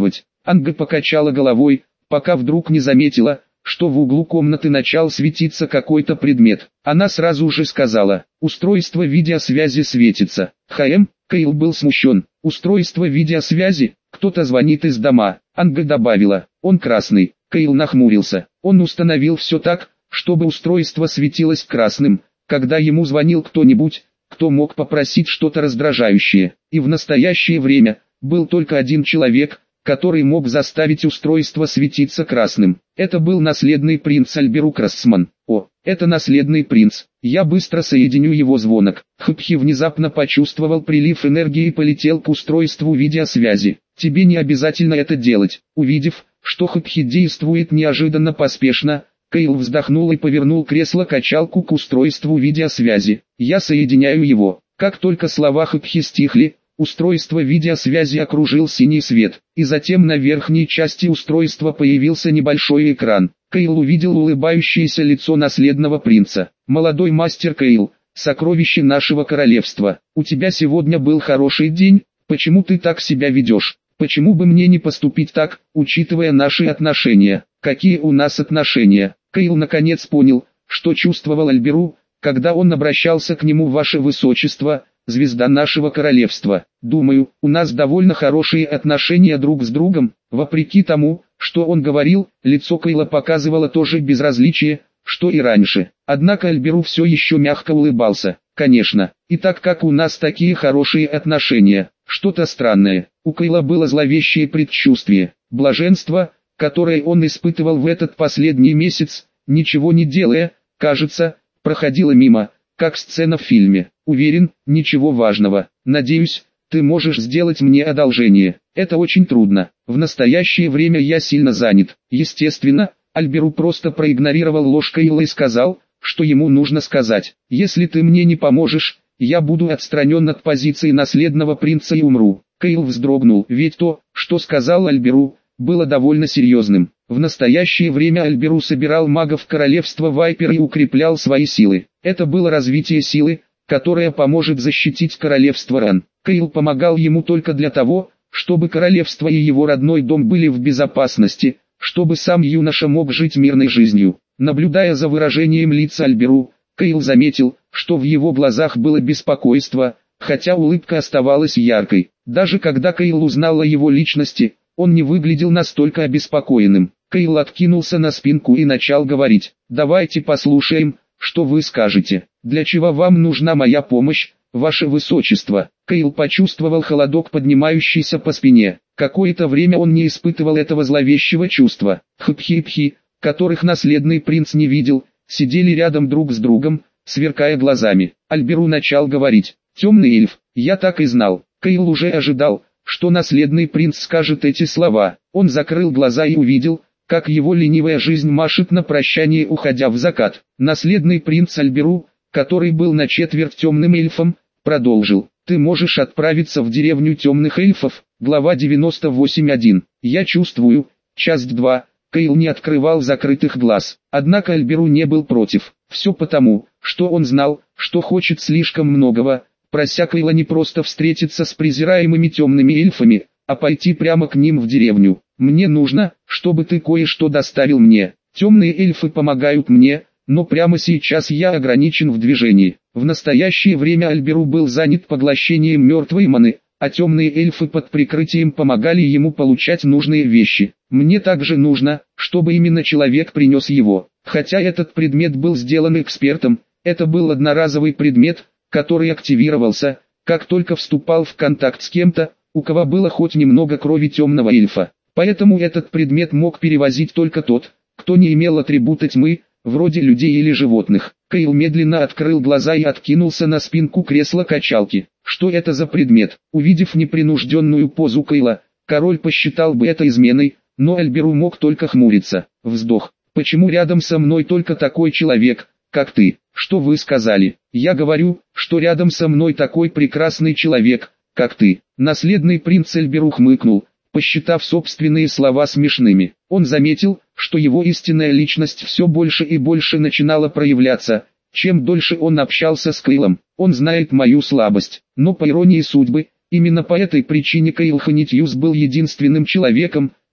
A: Анга покачала головой, пока вдруг не заметила, что в углу комнаты начал светиться какой-то предмет. Она сразу же сказала: «Устройство видеосвязи светится». «Хм», Кейл был смущен. «Устройство видеосвязи? Кто-то звонит из дома». Анга добавила: «Он красный». Кейл нахмурился. Он установил все так, чтобы устройство светилось красным, когда ему звонил кто-нибудь, кто мог попросить что-то раздражающее. И в настоящее время был только один человек, который мог заставить устройство светиться красным. Это был наследный принц Альберу Красман. О, это наследный принц. Я быстро соединю его звонок. Хпхи внезапно почувствовал прилив энергии и полетел к устройству видеосвязи. Тебе не обязательно это делать. Увидев, что Хпхи действует неожиданно поспешно, Кейл вздохнул и повернул кресло-качалку к устройству видеосвязи. Я соединяю его. Как только слова Хпхи стихли, устройство видеосвязи окружил синий свет, и затем на верхней части устройства появился небольшой экран. Кейл увидел улыбающееся лицо наследного принца. «Молодой мастер Кейл, сокровище нашего королевства, у тебя сегодня был хороший день, почему ты так себя ведешь? Почему бы мне не поступить так, учитывая наши отношения? Какие у нас отношения?» Кейл наконец понял, что чувствовал Альберу, когда он обращался к нему: «Ваше Высочество, звезда нашего королевства. Думаю, у нас довольно хорошие отношения друг с другом». Вопреки тому, что он говорил, лицо Кейла показывало то же безразличие, что и раньше. Однако Альберу все еще мягко улыбался. «Конечно, и так как у нас такие хорошие отношения, что-то странное». У Кейла было зловещее предчувствие. Блаженство, которое он испытывал в этот последний месяц, ничего не делая, кажется, проходило мимо, как сцена в фильме. «Уверен, ничего важного. Надеюсь, ты можешь сделать мне одолжение. Это очень трудно. В настоящее время я сильно занят». Естественно, Альберу просто проигнорировал ложь Кейла и сказал, что ему нужно сказать: «Если ты мне не поможешь, я буду отстранен от позиции наследного принца и умру». Кейл вздрогнул, ведь то, что сказал Альберу, было довольно серьезным. В настоящее время Альберу собирал магов королевства Вайпер и укреплял свои силы. Это было развитие силы, которая поможет защитить королевство Ран. Кейл помогал ему только для того, чтобы королевство и его родной дом были в безопасности, чтобы сам юноша мог жить мирной жизнью. Наблюдая за выражением лица Альберу, Кейл заметил, что в его глазах было беспокойство, хотя улыбка оставалась яркой. Даже когда Кейл узнал о его личности, он не выглядел настолько обеспокоенным. Кейл откинулся на спинку и начал говорить: «Давайте послушаем, что вы скажете. Для чего вам нужна моя помощь, ваше высочество?» Кейл почувствовал холодок, поднимающийся по спине. Какое-то время он не испытывал этого зловещего чувства. Хпхи-пхи, которых наследный принц не видел, сидели рядом друг с другом, сверкая глазами. Альберу начал говорить: «Темный эльф, я так и знал». Кейл уже ожидал, что наследный принц скажет эти слова. Он закрыл глаза и увидел, как его ленивая жизнь машет на прощание, уходя в закат. Наследный принц Альберу, который был на четверть темным эльфом, продолжил: «Ты можешь отправиться в деревню темных эльфов». Глава девяносто восемь один. «Я чувствую». Часть два. Кейл не открывал закрытых глаз. Однако Альберу не был против. Все потому, что он знал, что хочет слишком многого, прося Кейла не просто встретиться с презираемыми темными эльфами, а пойти прямо к ним в деревню. «Мне нужно, чтобы ты кое-что доставил мне. Темные эльфы помогают мне, но прямо сейчас я ограничен в движении». В настоящее время Альберу был занят поглощением мертвой маны, а темные эльфы под прикрытием помогали ему получать нужные вещи. «Мне также нужно, чтобы именно человек принес его». Хотя этот предмет был сделан экспертом, это был одноразовый предмет, который активировался, как только вступал в контакт с кем-то, у кого было хоть немного крови темного эльфа. Поэтому этот предмет мог перевозить только тот, кто не имел атрибута тьмы, вроде людей или животных. Кейл медленно открыл глаза и откинулся на спинку кресла-качалки. Что это за предмет? Увидев непринужденную позу Кейла, король посчитал бы это изменой, но Альберу мог только хмуриться. Вздох. «Почему рядом со мной только такой человек, как ты?» «Что вы сказали?» «Я говорю, что рядом со мной такой прекрасный человек, как ты». Наследный принц Альберу хмыкнул, посчитав собственные слова смешными. Он заметил, что его истинная личность все больше и больше начинала проявляться, чем дольше он общался с Кейлом. «Он знает мою слабость». Но по иронии судьбы, именно по этой причине Кейл Ханитьюс был единственным человеком,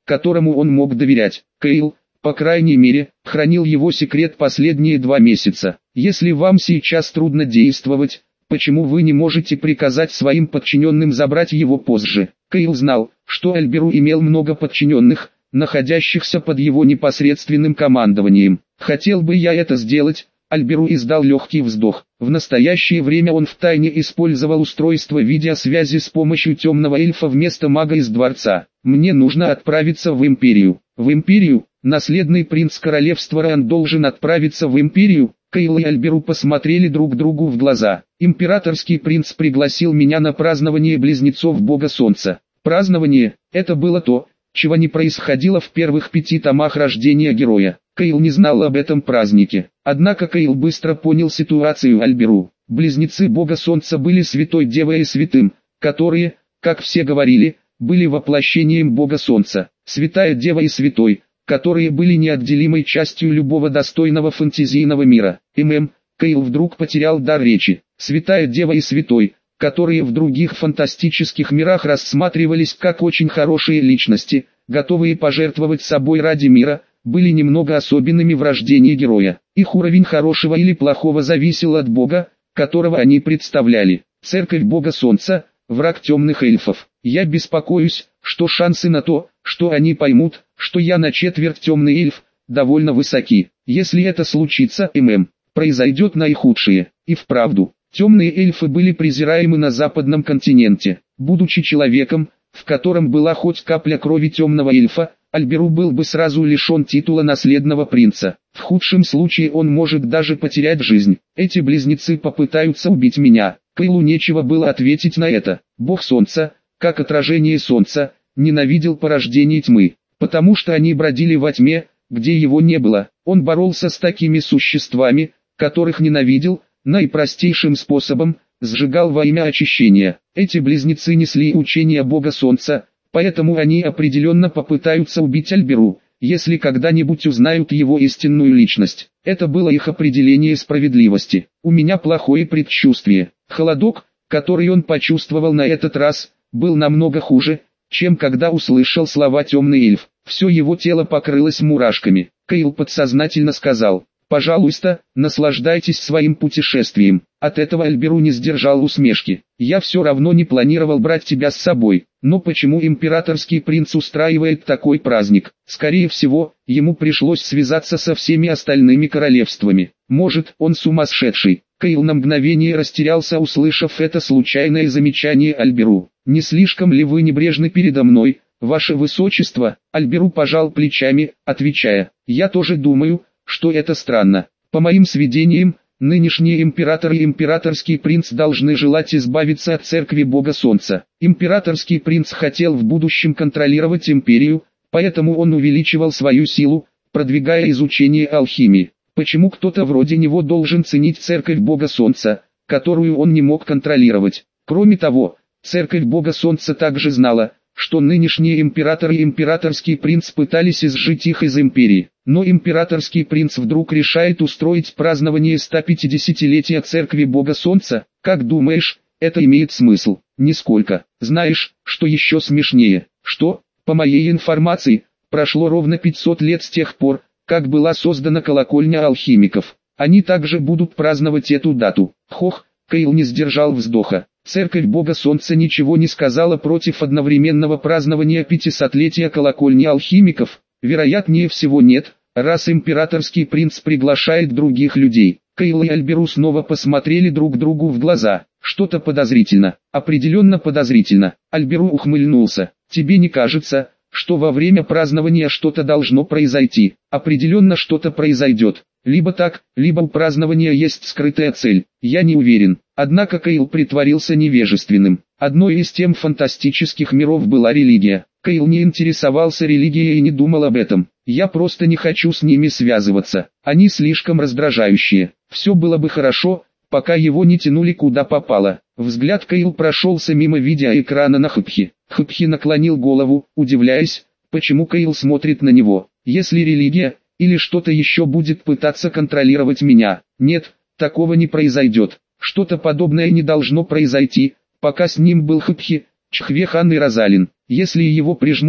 A: которому он мог доверять. Кейл, по крайней мере, хранил его секрет последние два месяца. Если вам сейчас трудно действовать, почему вы не можете приказать своим подчиненным забрать его позже? Кейл знал, что Альберу имел много подчиненных, находящихся под его непосредственным командованием. Хотел бы я это сделать, Альберу издал легкий вздох. В настоящее время он втайне использовал устройство видеосвязи с помощью темного эльфа вместо мага из дворца. Мне нужно отправиться в Империю. В Империю? Наследный принц королевства Ран должен отправиться в Империю? Кейл и Альберу посмотрели друг другу в глаза. Императорский принц пригласил меня на празднование близнецов бога солнца. Празднование – это было то, чего не происходило в первых пяти томах рождения героя. Кейл не знал об этом празднике. Однако Кейл быстро понял ситуацию Альберу. Близнецы бога солнца были святой девой и святым, которые, как все говорили, были воплощением бога солнца. Святая дева и святой, которые были неотделимой частью любого достойного фэнтезийного мира. ММ, Кейл вдруг потерял дар речи. Святая дева и святой, которые в других фантастических мирах рассматривались как очень хорошие личности, готовые пожертвовать собой ради мира, были немного особенными в рождении героя. Их уровень хорошего или плохого зависел от бога, которого они представляли. Церковь бога солнца, враг темных эльфов. Я беспокоюсь, что шансы на то, что они поймут, что я на четверть темный эльф, довольно высоки. Если это случится, ММ, произойдет наихудшее. И вправду, темные эльфы были презираемы на западном континенте. Будучи человеком, в котором была хоть капля крови темного эльфа, Альберу был бы сразу лишен титула наследного принца. В худшем случае он может даже потерять жизнь. Эти близнецы попытаются убить меня. Кейлу нечего было ответить на это. Бог солнца, как отражение солнца, ненавидел порождение тьмы, потому что они бродили во тьме, где его не было. Он боролся с такими существами, которых ненавидел, наипростейшим способом, сжигал во имя очищения. Эти близнецы несли учение бога солнца, поэтому они определенно попытаются убить Альберу, если когда-нибудь узнают его истинную личность. Это было их определение справедливости. У меня плохое предчувствие. Холодок, который он почувствовал на этот раз, был намного хуже, чем когда услышал слова «темный эльф». Все его тело покрылось мурашками. Кейл подсознательно сказал: «Пожалуйста, наслаждайтесь своим путешествием». От этого Альберу не сдержал усмешки. «Я все равно не планировал брать тебя с собой. Но почему императорский принц устраивает такой праздник? Скорее всего, ему пришлось связаться со всеми остальными королевствами. Может, он сумасшедший». Кейл на мгновение растерялся, услышав это случайное замечание Альберу. «Не слишком ли вы небрежны передо мной, ваше высочество?» Альберу пожал плечами, отвечая: «Я тоже думаю, что это странно. По моим сведениям, нынешний император и императорский принц должны желать избавиться от церкви бога солнца. Императорский принц хотел в будущем контролировать империю, поэтому он увеличивал свою силу, продвигая изучение алхимии. Почему кто-то вроде него должен ценить церковь бога солнца, которую он не мог контролировать? Кроме того, церковь бога солнца также знала, что нынешний император и императорский принц пытались изжить их из империи. Но императорский принц вдруг решает устроить празднование стопятидесятилетия церкви бога солнца. Как думаешь, это имеет смысл?» «Нисколько. Знаешь, что еще смешнее? Что, по моей информации, прошло ровно пятьсот лет с тех пор, как была создана колокольня алхимиков. Они также будут праздновать эту дату». Хох, Кейл не сдержал вздоха. Церковь бога солнца ничего не сказала против одновременного празднования пятисотлетия колокольни алхимиков. Вероятнее всего нет, раз императорский принц приглашает других людей. Кейл и Альберу снова посмотрели друг другу в глаза. Что-то подозрительно, определенно подозрительно. Альберу ухмыльнулся. «Тебе не кажется, что во время празднования что-то должно произойти?» «Определенно что-то произойдет. Либо так, либо у празднования есть скрытая цель. Я не уверен». Однако Кейл притворился невежественным. Одной из тем фантастических миров была религия. Кейл не интересовался религией и не думал об этом. «Я просто не хочу с ними связываться. Они слишком раздражающие. Все было бы хорошо, пока его не тянули куда попало». Взгляд Кейл прошелся мимо видеоэкрана на Хупхи. Хупхи наклонил голову, удивляясь, почему Кейл смотрит на него. «Если религия, или что-то еще будет пытаться контролировать меня, нет, такого не произойдет. Что-то подобное не должно произойти, пока с ним был Хупхи, Чхвехан и Розалин. Если его прижмут,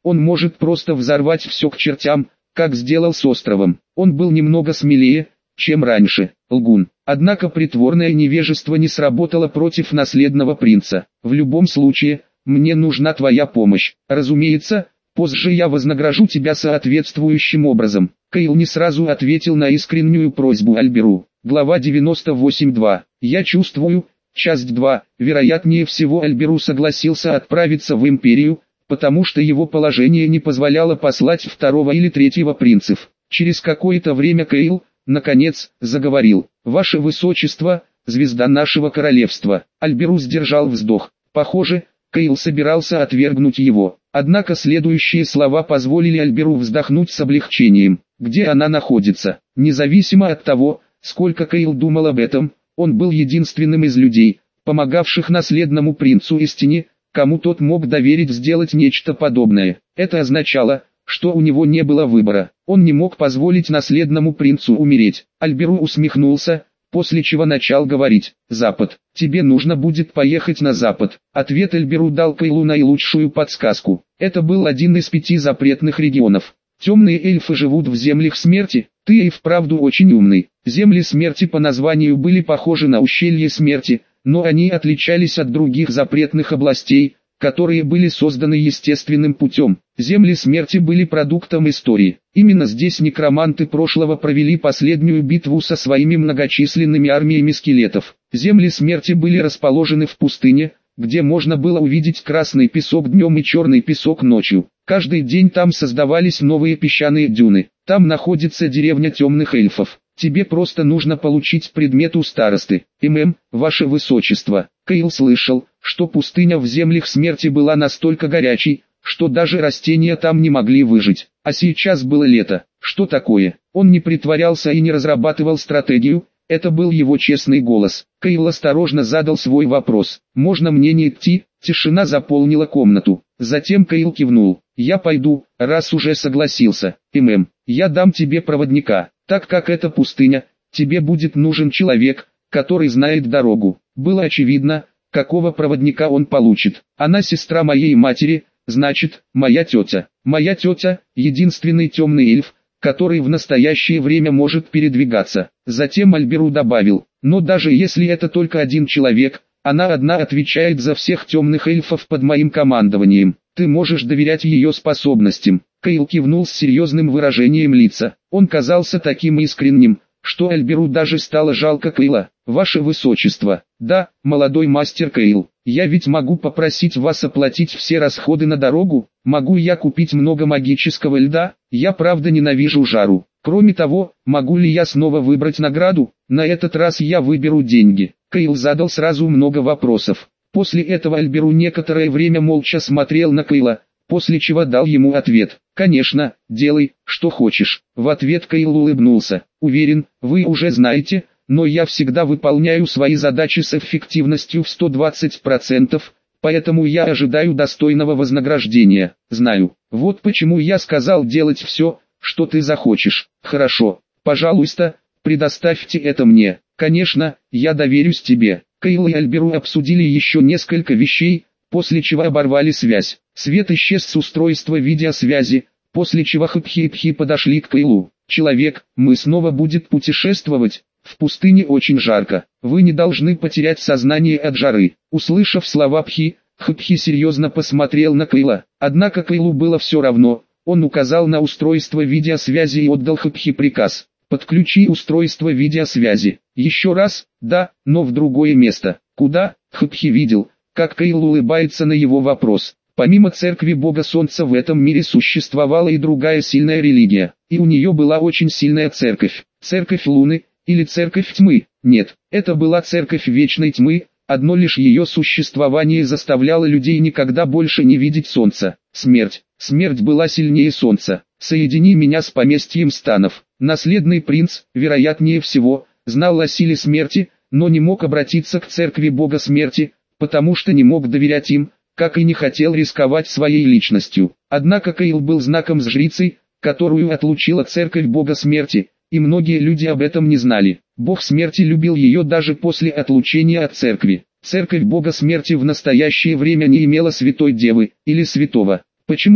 A: Он может просто взорвать все к чертям, как сделал с островом. Он был немного смелее, чем раньше. Лгун. Однако притворное невежество не сработало против наследного принца. В любом случае, мне нужна твоя помощь. Разумеется, позже я вознагражу тебя соответствующим образом. Кейл не сразу ответил на искреннюю просьбу Альберу. Глава девяносто восемь точка два. Я чувствую, часть два. Вероятнее всего Альберу согласился отправиться в Империю, потому что его положение не позволяло послать второго или третьего принцев. Через какое-то время Кейл, наконец, заговорил. «Ваше Высочество, звезда нашего королевства». Альберу сдержал вздох. Похоже, Кейл собирался отвергнуть его. Однако следующие слова позволили Альберу вздохнуть с облегчением. Где она находится? Независимо от того, сколько Кейл думал об этом, он был единственным из людей, помогавших наследному принцу истине, кому тот мог доверить сделать нечто подобное. Это означало, что у него не было выбора. Он не мог позволить наследному принцу умереть. Альберу усмехнулся, после чего начал говорить. «Запад. Тебе нужно будет поехать на запад». Ответ Альберу дал Кейлу наилучшую подсказку. Это был один из пяти запретных регионов. Темные эльфы живут в землях смерти. Ты и вправду очень умный. Земли смерти по названию были похожи на ущелье смерти, но они отличались от других запретных областей, которые были созданы естественным путем. Земли смерти были продуктом истории. Именно здесь некроманты прошлого провели последнюю битву со своими многочисленными армиями скелетов. Земли смерти были расположены в пустыне, где можно было увидеть красный песок днем и черный песок ночью. Каждый день там создавались новые песчаные дюны. Там находится деревня темных эльфов. Тебе просто нужно получить предмет у старосты. ММ, ваше высочество. Кейл слышал, что пустыня в землях смерти была настолько горячей, что даже растения там не могли выжить. А сейчас было лето. Что такое? Он не притворялся и не разрабатывал стратегию. Это был его честный голос. Кейл осторожно задал свой вопрос. «Можно мне не идти?» Тишина заполнила комнату. Затем Кейл кивнул. «Я пойду, раз уже согласился. ММ, я дам тебе проводника. Так как это пустыня, тебе будет нужен человек, который знает дорогу». Было очевидно, какого проводника он получит. Она сестра моей матери, значит, моя тетя. Моя тетя – единственный темный эльф, который в настоящее время может передвигаться. Затем Альберу добавил, но даже если это только один человек, она одна отвечает за всех темных эльфов под моим командованием. Ты можешь доверять ее способностям. Кейл кивнул с серьезным выражением лица. Он казался таким искренним, что Альберу даже стало жалко Кейла. «Ваше Высочество». «Да, молодой мастер Кейл, я ведь могу попросить вас оплатить все расходы на дорогу? Могу я купить много магического льда? Я правда ненавижу жару. Кроме того, могу ли я снова выбрать награду? На этот раз я выберу деньги». Кейл задал сразу много вопросов. После этого Альберу некоторое время молча смотрел на Кейла, после чего дал ему ответ. «Конечно, делай, что хочешь». В ответ Кейл улыбнулся. «Уверен, вы уже знаете, но я всегда выполняю свои задачи с эффективностью в сто двадцать процентов, поэтому я ожидаю достойного вознаграждения». «Знаю. Вот почему я сказал делать все, что ты захочешь». «Хорошо. Пожалуйста, предоставьте это мне. Конечно, я доверюсь тебе». Кейл и Альберу обсудили еще несколько вещей, после чего оборвали связь. Свет исчез с устройства видеосвязи, после чего Хыпхи и Пхи подошли к Кейлу. «Человек, мы снова будет путешествовать. В пустыне очень жарко. Вы не должны потерять сознание от жары». Услышав слова Пхи, Хыпхи серьезно посмотрел на Кейла. Однако Кейлу было все равно. Он указал на устройство видеосвязи и отдал Хыпхи приказ. «Подключи устройство видеосвязи». «Еще раз?» «Да, но в другое место». «Куда?» Хыпхи видел, как Кейл улыбается на его вопрос. Помимо церкви бога солнца в этом мире существовала и другая сильная религия. И у нее была очень сильная церковь. Церковь Луны, или церковь тьмы. Нет, это была церковь вечной тьмы. Одно лишь ее существование заставляло людей никогда больше не видеть солнца. Смерть. Смерть была сильнее солнца. «Соедини меня с поместьем станов». Наследный принц, вероятнее всего, знал о силе смерти, но не мог обратиться к церкви бога смерти, потому что не мог доверять им, как и не хотел рисковать своей личностью. Однако Кейл был знаком с жрицей, которую отлучила церковь бога смерти, и многие люди об этом не знали. Бог смерти любил ее даже после отлучения от церкви. Церковь бога смерти в настоящее время не имела святой девы, или святого. Почему же?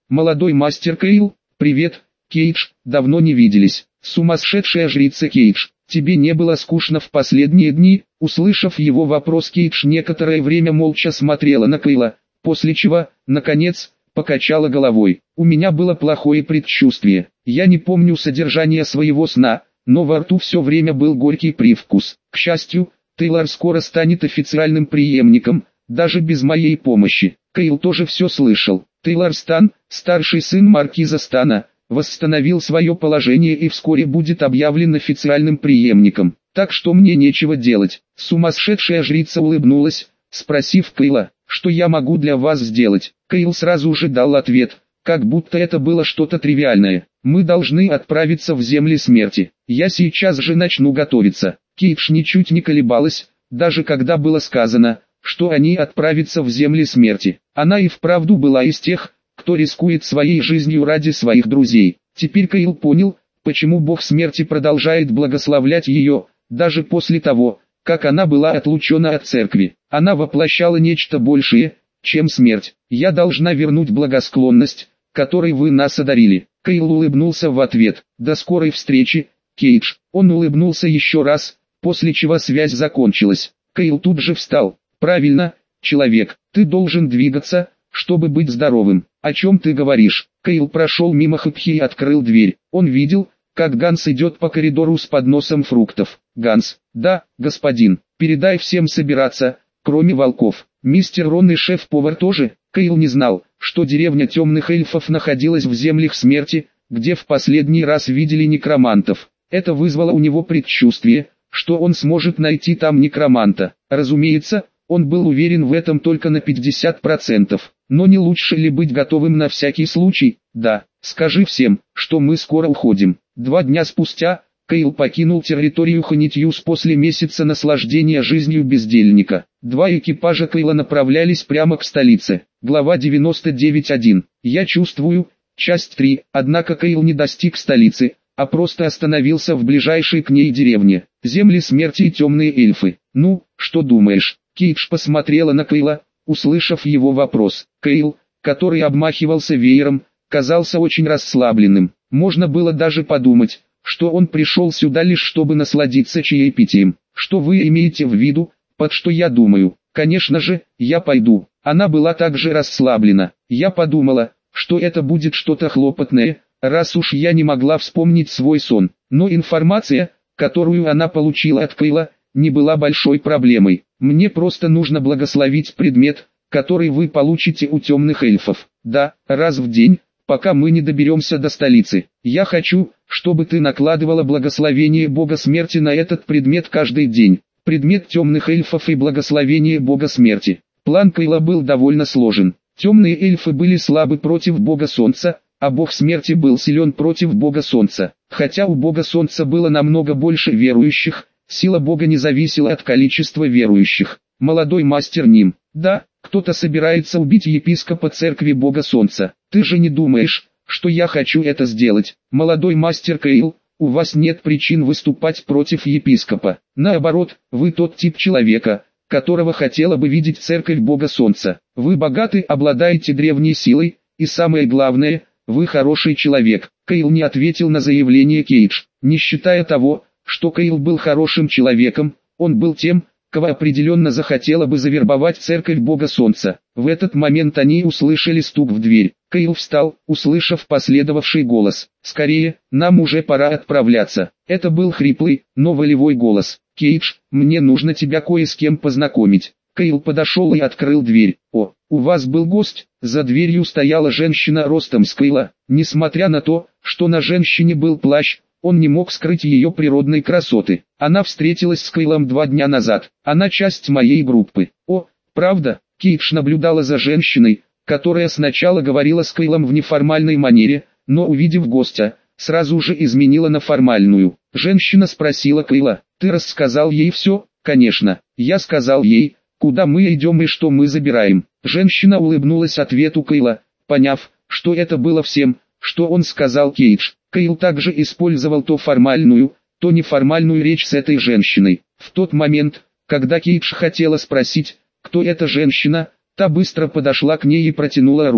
A: Молодой мастер Кейл, привет, Кейдж, давно не виделись. Сумасшедшая жрица Кейдж, тебе не было скучно в последние дни? Услышав его вопрос, Кейдж некоторое время молча смотрела на Кейла, после чего, наконец, покачала головой. У меня было плохое предчувствие. Я не помню содержание своего сна, но во рту все время был горький привкус. К счастью, Тейлор скоро станет официальным преемником, даже без моей помощи. Кейл тоже все слышал. Тейлор Стан, старший сын маркиза Стана, восстановил свое положение и вскоре будет объявлен официальным преемником. Так что мне нечего делать. Сумасшедшая жрица улыбнулась, спросив Кейла, что я могу для вас сделать. Кейл сразу же дал ответ, как будто это было что-то тривиальное. Мы должны отправиться в земли смерти. Я сейчас же начну готовиться. Кейдж ничуть не колебалась, даже когда было сказано, что они отправятся в земли смерти. Она и вправду была из тех, кто рискует своей жизнью ради своих друзей. Теперь Кейл понял, почему бог смерти продолжает благословлять ее, даже после того, как она была отлучена от церкви. Она воплощала нечто большее, чем смерть. Я должна вернуть благосклонность, которой вы нас одарили. Кейл улыбнулся в ответ. До скорой встречи, Кейдж. Он улыбнулся еще раз, после чего связь закончилась. Кейл тут же встал. Правильно, человек, ты должен двигаться, чтобы быть здоровым. О чем ты говоришь? Кейл прошел мимо Хатхи и открыл дверь. Он видел, как Ганс идет по коридору с подносом фруктов. Ганс, да, господин, передай всем собираться, кроме волков. Мистер Рон и шеф-повар тоже. Кейл не знал, что деревня темных эльфов находилась в землях смерти, где в последний раз видели некромантов. Это вызвало у него предчувствие, что он сможет найти там некроманта. Разумеется, он был уверен в этом только на пятьдесят процентов. Но не лучше ли быть готовым на всякий случай? Да, скажи всем, что мы скоро уходим. Два дня спустя, Кейл покинул территорию Ханитьюс после месяца наслаждения жизнью бездельника. Два экипажа Кейла направлялись прямо к столице. Глава девяносто девять точка один. Я чувствую, часть три. Однако Кейл не достиг столицы, а просто остановился в ближайшей к ней деревне. Земли смерти и темные эльфы. Ну, что думаешь? Кейдж посмотрела на Кейла, услышав его вопрос. Кейл, который обмахивался веером, казался очень расслабленным. Можно было даже подумать, что он пришел сюда лишь чтобы насладиться чаепитием. Что вы имеете в виду, под что я думаю? Конечно же, я пойду. Она была также расслаблена. Я подумала, что это будет что-то хлопотное, раз уж я не могла вспомнить свой сон. Но информация, которую она получила от Кейла, не была большой проблемой. Мне просто нужно благословить предмет, который вы получите у темных эльфов. Да, раз в день, пока мы не доберемся до столицы. Я хочу, чтобы ты накладывала благословение бога смерти на этот предмет каждый день. Предмет темных эльфов и благословение бога смерти. План Кейла был довольно сложен. Темные эльфы были слабы против бога солнца, а бог смерти был силен против бога солнца. Хотя у бога солнца было намного больше верующих, сила бога не зависела от количества верующих. Молодой мастер Ним. Да, кто-то собирается убить епископа церкви бога солнца. Ты же не думаешь, что я хочу это сделать? Молодой мастер Кейл, у вас нет причин выступать против епископа. Наоборот, вы тот тип человека, которого хотела бы видеть церковь бога солнца. Вы богаты, обладаете древней силой, и самое главное, вы хороший человек. Кейл не ответил на заявление Кейдж. Не считая того, что Кейл был хорошим человеком, он был тем, кого определенно захотела бы завербовать церковь бога солнца. В этот момент они услышали стук в дверь. Кейл встал, услышав последовавший голос. «Скорее, нам уже пора отправляться». Это был хриплый, но волевой голос. «Кейдж, мне нужно тебя кое с кем познакомить». Кейл подошел и открыл дверь. «О, у вас был гость?» За дверью стояла женщина ростом с Кейла. Несмотря на то, что на женщине был плащ, он не мог скрыть ее природной красоты. Она встретилась с Кейлом два дня назад. Она часть моей группы. О, правда? Кейдж наблюдала за женщиной, которая сначала говорила с Кейлом в неформальной манере, но увидев гостя, сразу же изменила на формальную. Женщина спросила Кейла: «Ты рассказал ей все?» «Конечно, я сказал ей, куда мы идем и что мы забираем». Женщина улыбнулась ответу Кейла, поняв, что это было всем, что он сказал Кейдж. Кейл также использовал то формальную, то неформальную речь с этой женщиной. В тот момент, когда Кейдж хотела спросить, кто эта женщина, та быстро подошла к ней и протянула руку.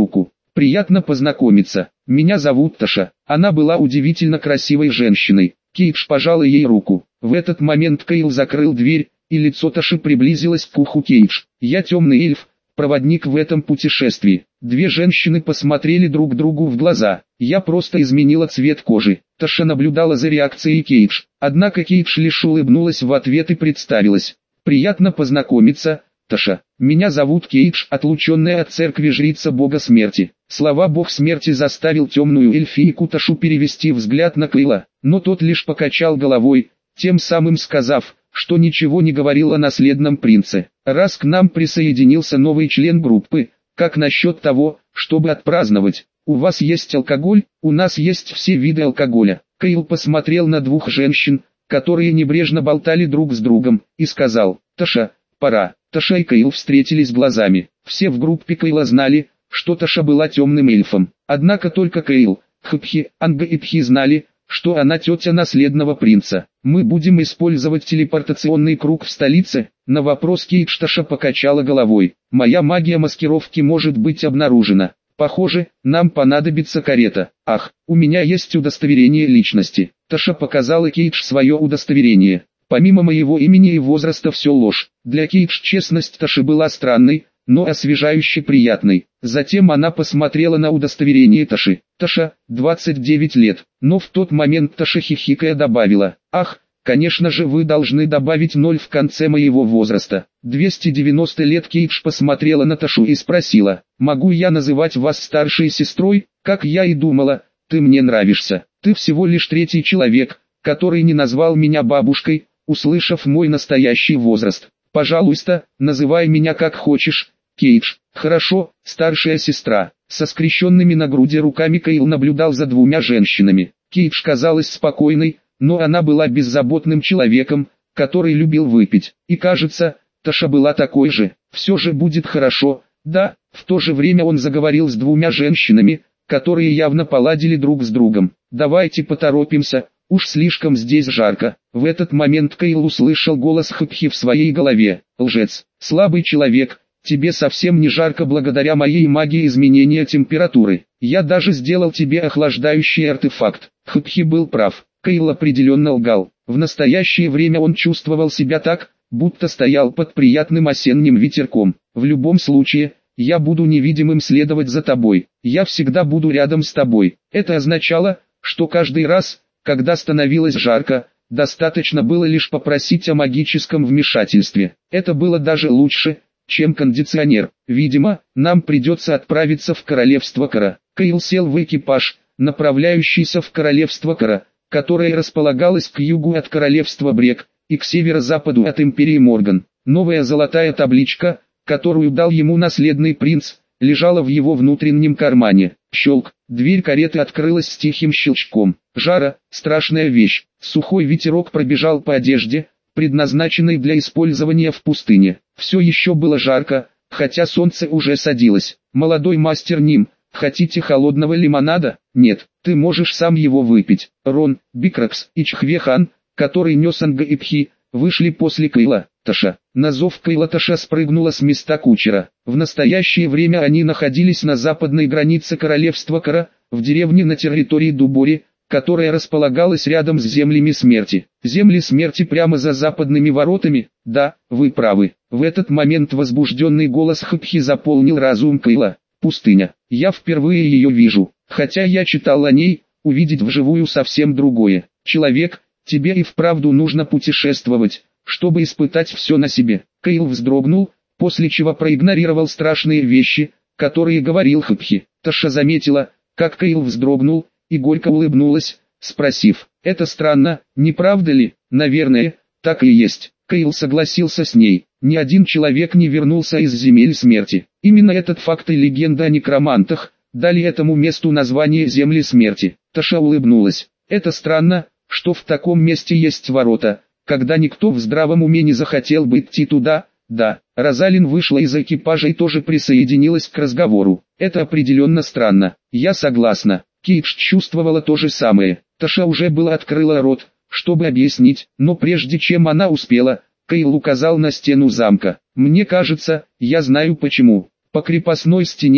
A: Приятно познакомиться. Меня зовут Таша. Она была удивительно красивой женщиной. Кейдж пожала ей руку. В этот момент Кейл закрыл дверь, и лицо Таши приблизилось к уху Кейдж. «Я темный эльф, проводник в этом путешествии». Две женщины посмотрели друг другу в глаза. «Я просто изменила цвет кожи». Таша наблюдала за реакцией Кейдж. Однако Кейдж лишь улыбнулась в ответ и представилась. «Приятно познакомиться, Таша. Меня зовут Кейдж, отлученная от церкви жрица бога смерти». Слова бог смерти заставил темную эльфийку Ташу перевести взгляд на Кейла, но тот лишь покачал головой, тем самым сказав, что ничего не говорил о наследном принце. «Раз к нам присоединился новый член группы, как насчет того, чтобы отпраздновать? У вас есть алкоголь, у нас есть все виды алкоголя». Кейл посмотрел на двух женщин, которые небрежно болтали друг с другом, и сказал: «Таша, пора». Таша и Кейл встретились глазами. Все в группе Кейла знали, что Таша была темным эльфом. Однако только Кейл, Хпхи, Анга и Пхи знали, что она тетя наследного принца. «Мы будем использовать телепортационный круг в столице?» На вопрос Кейдж Таша покачала головой. «Моя магия маскировки может быть обнаружена. Похоже, нам понадобится карета. Ах, у меня есть удостоверение личности». Таша показала Кейдж свое удостоверение. «Помимо моего имени и возраста все ложь». Для Кейдж честность Таши была странной, но освежающе приятной. Затем она посмотрела на удостоверение Таши. «Таша, двадцать девять лет». Но в тот момент Таша хихикая добавила: «Ах, конечно же вы должны добавить ноль в конце моего возраста». двести девяносто лет. Кейдж посмотрела на Ташу и спросила: «Могу я называть вас старшей сестрой?» «Как я и думала, ты мне нравишься. Ты всего лишь третий человек, который не назвал меня бабушкой, услышав мой настоящий возраст. Пожалуйста, называй меня как хочешь, Кейдж». «Хорошо, старшая сестра». Со скрещенными на груди руками Кейл наблюдал за двумя женщинами. Кейдж казалась спокойной, но она была беззаботным человеком, который любил выпить. И кажется, Таша была такой же. «Все же будет хорошо». Да, в то же время он заговорил с двумя женщинами, которые явно поладили друг с другом. «Давайте поторопимся, уж слишком здесь жарко». В этот момент Кейл услышал голос Хпхи в своей голове. «Лжец, слабый человек, тебе совсем не жарко благодаря моей магии изменения температуры. Я даже сделал тебе охлаждающий артефакт». Хпхи был прав. Кейл определенно лгал. В настоящее время он чувствовал себя так, будто стоял под приятным осенним ветерком. «В любом случае, я буду невидимым следовать за тобой. Я всегда буду рядом с тобой». Это означало, что каждый раз, когда становилось жарко, достаточно было лишь попросить о магическом вмешательстве. Это было даже лучше, чем кондиционер. «Видимо, нам придется отправиться в королевство Кара». Кейл сел в экипаж, направляющийся в королевство Кара, которое располагалось к югу от королевства Брек и к северо-западу от империи Морган. Новая золотая табличка, которую дал ему наследный принц, лежала в его внутреннем кармане. Щелк, дверь кареты открылась с тихим щелчком. Жара, страшная вещь. Сухой ветерок пробежал по одежде, предназначенной для использования в пустыне. Все еще было жарко, хотя солнце уже садилось. «Молодой мастер Ним, хотите холодного лимонада?» «Нет, ты можешь сам его выпить». Рон, Бикракс и Чхвехан, который нес Анга и Пхи, вышли после Кейла. Таша. На зов Кейла Таша спрыгнула с места кучера. В настоящее время они находились на западной границе королевства Кара, в деревне на территории Дубори, которая располагалась рядом с землями смерти. Земли смерти прямо за западными воротами? Да, вы правы. В этот момент возбужденный голос Хпхи заполнил разум Кейла. «Пустыня. Я впервые ее вижу. Хотя я читал о ней, увидеть вживую совсем другое. Человек, тебе и вправду нужно путешествовать, чтобы испытать все на себе». Кейл вздрогнул, после чего проигнорировал страшные вещи, которые говорил Хпхи. Таша заметила, как Кейл вздрогнул, и горько улыбнулась, спросив: «Это странно, не правда ли?» «Наверное, так и есть». Кейл согласился с ней. Ни один человек не вернулся из земель смерти. Именно этот факт и легенда о некромантах дали этому месту название Земли смерти. Таша улыбнулась. «Это странно, что в таком месте есть ворота, когда никто в здравом уме не захотел бы идти туда». Да, Розалин вышла из экипажа и тоже присоединилась к разговору. «Это определенно странно. Я согласна». Кейдж чувствовала то же самое. Таша уже было открыла рот, чтобы объяснить, но прежде чем она успела, Кейл указал на стену замка. «Мне кажется, я знаю почему. По крепостной стене,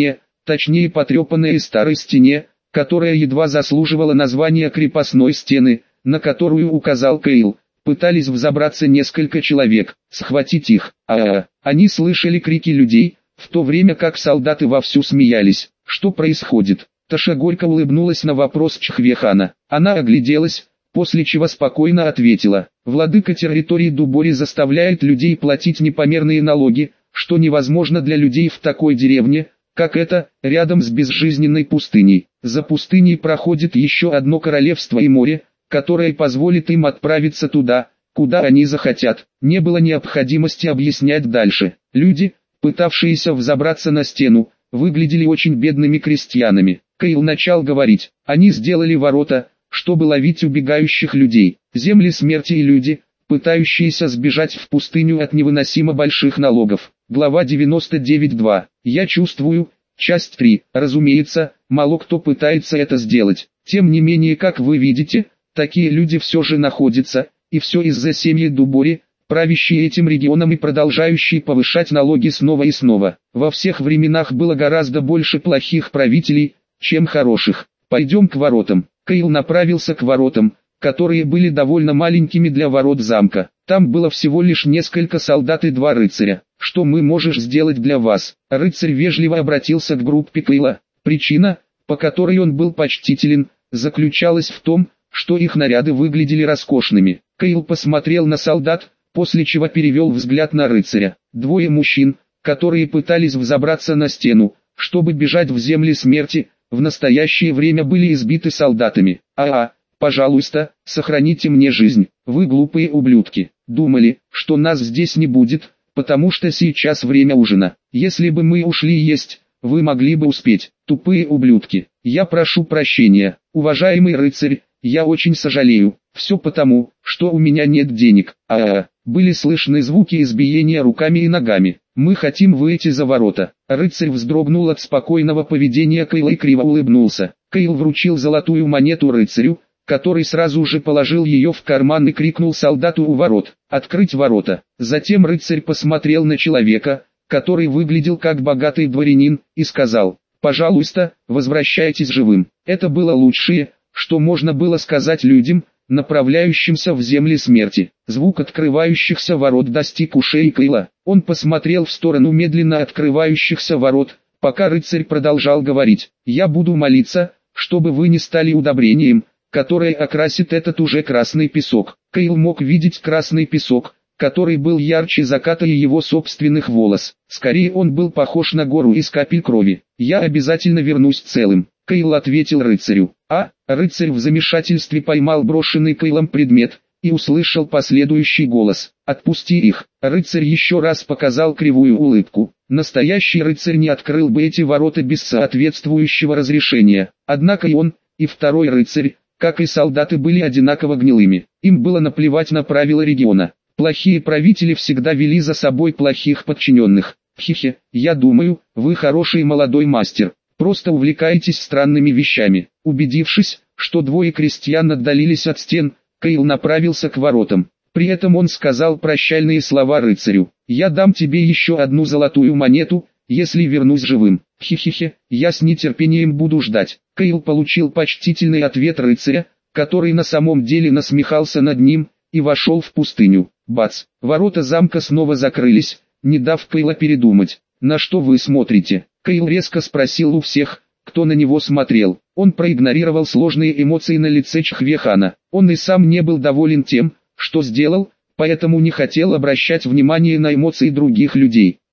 A: точнее потрепанной старой стене, которая едва заслуживала названия крепостной стены, на которую указал Кейл. Пытались взобраться несколько человек, схватить их, а, -а, -а. Они слышали крики людей, в то время как солдаты вовсю смеялись. Что происходит? Таша горько улыбнулась на вопрос Чхвехана. Она огляделась, после чего спокойно ответила: «Владыка территории Дубори заставляет людей платить непомерные налоги, что невозможно для людей в такой деревне, как это, рядом с безжизненной пустыней. За пустыней проходит еще одно королевство и море, которое позволит им отправиться туда, куда они захотят». Не было необходимости объяснять дальше. Люди, пытавшиеся взобраться на стену, выглядели очень бедными крестьянами. Кейл начал говорить: «Они сделали ворота, чтобы ловить убегающих людей. Земли смерти и люди, пытающиеся сбежать в пустыню от невыносимо больших налогов». Глава девяносто девять два. Я чувствую. Часть три. Разумеется, мало кто пытается это сделать. Тем не менее, как вы видите, такие люди все же находятся, и все из-за семьи Дубори, правящие этим регионом и продолжающие повышать налоги снова и снова. Во всех временах было гораздо больше плохих правителей, чем хороших. Пойдем к воротам. Кейл направился к воротам, которые были довольно маленькими для ворот замка. Там было всего лишь несколько солдат и два рыцаря. «Что мы можешь сделать для вас?» Рыцарь вежливо обратился к группе Кейла. Причина, по которой он был почтителен, заключалась в том, что их наряды выглядели роскошными. Кейл посмотрел на солдат, после чего перевел взгляд на рыцаря. Двое мужчин, которые пытались взобраться на стену, чтобы бежать в земли смерти, в настоящее время были избиты солдатами. «А-а, пожалуйста, сохраните мне жизнь. Вы глупые ублюдки. Думали, что нас здесь не будет, потому что сейчас время ужина. Если бы мы ушли есть, вы могли бы успеть. Тупые ублюдки. Я прошу прощения, уважаемый рыцарь, я очень сожалею. Все потому, что у меня нет денег». А-а-а. Были слышны звуки избиения руками и ногами. «Мы хотим выйти за ворота». Рыцарь вздрогнул от спокойного поведения Кейла и криво улыбнулся. Кейл вручил золотую монету рыцарю, который сразу же положил ее в карман и крикнул солдату у ворот: «Открыть ворота!». Затем рыцарь посмотрел на человека, который выглядел как богатый дворянин, и сказал: «Пожалуйста, возвращайтесь живым». Это было лучшее, что можно было сказать людям, направляющимся в земли смерти. Звук открывающихся ворот достиг ушей Кейла. Он посмотрел в сторону медленно открывающихся ворот, пока рыцарь продолжал говорить: «Я буду молиться, чтобы вы не стали удобрением, которое окрасит этот уже красный песок». Кейл мог видеть красный песок, который был ярче заката и его собственных волос. Скорее он был похож на гору из капель крови. «Я обязательно вернусь целым», Кейл ответил рыцарю. А, рыцарь в замешательстве поймал брошенный Кейлом предмет и услышал последующий голос: «Отпусти их». Рыцарь еще раз показал кривую улыбку. Настоящий рыцарь не открыл бы эти ворота без соответствующего разрешения. Однако и он, и второй рыцарь, как и солдаты, были одинаково гнилыми. Им было наплевать на правила региона. Плохие правители всегда вели за собой плохих подчиненных. Хе-хе, я думаю, вы хороший молодой мастер. Просто увлекаетесь странными вещами. Убедившись, что двое крестьян отдалились от стен, Кейл направился к воротам. При этом он сказал прощальные слова рыцарю: «Я дам тебе еще одну золотую монету, если вернусь живым». Хе-хе-хе, я с нетерпением буду ждать. Кейл получил почтительный ответ рыцаря, который на самом деле насмехался над ним, и вошел в пустыню. Бац! Ворота замка снова закрылись, не дав Кейла передумать. «На что вы смотрите?» Кейл резко спросил у всех, кто на него смотрел. Он проигнорировал сложные эмоции на лице Чхвехана. Он и сам не был доволен тем, что сделал, поэтому не хотел обращать внимание на эмоции других людей.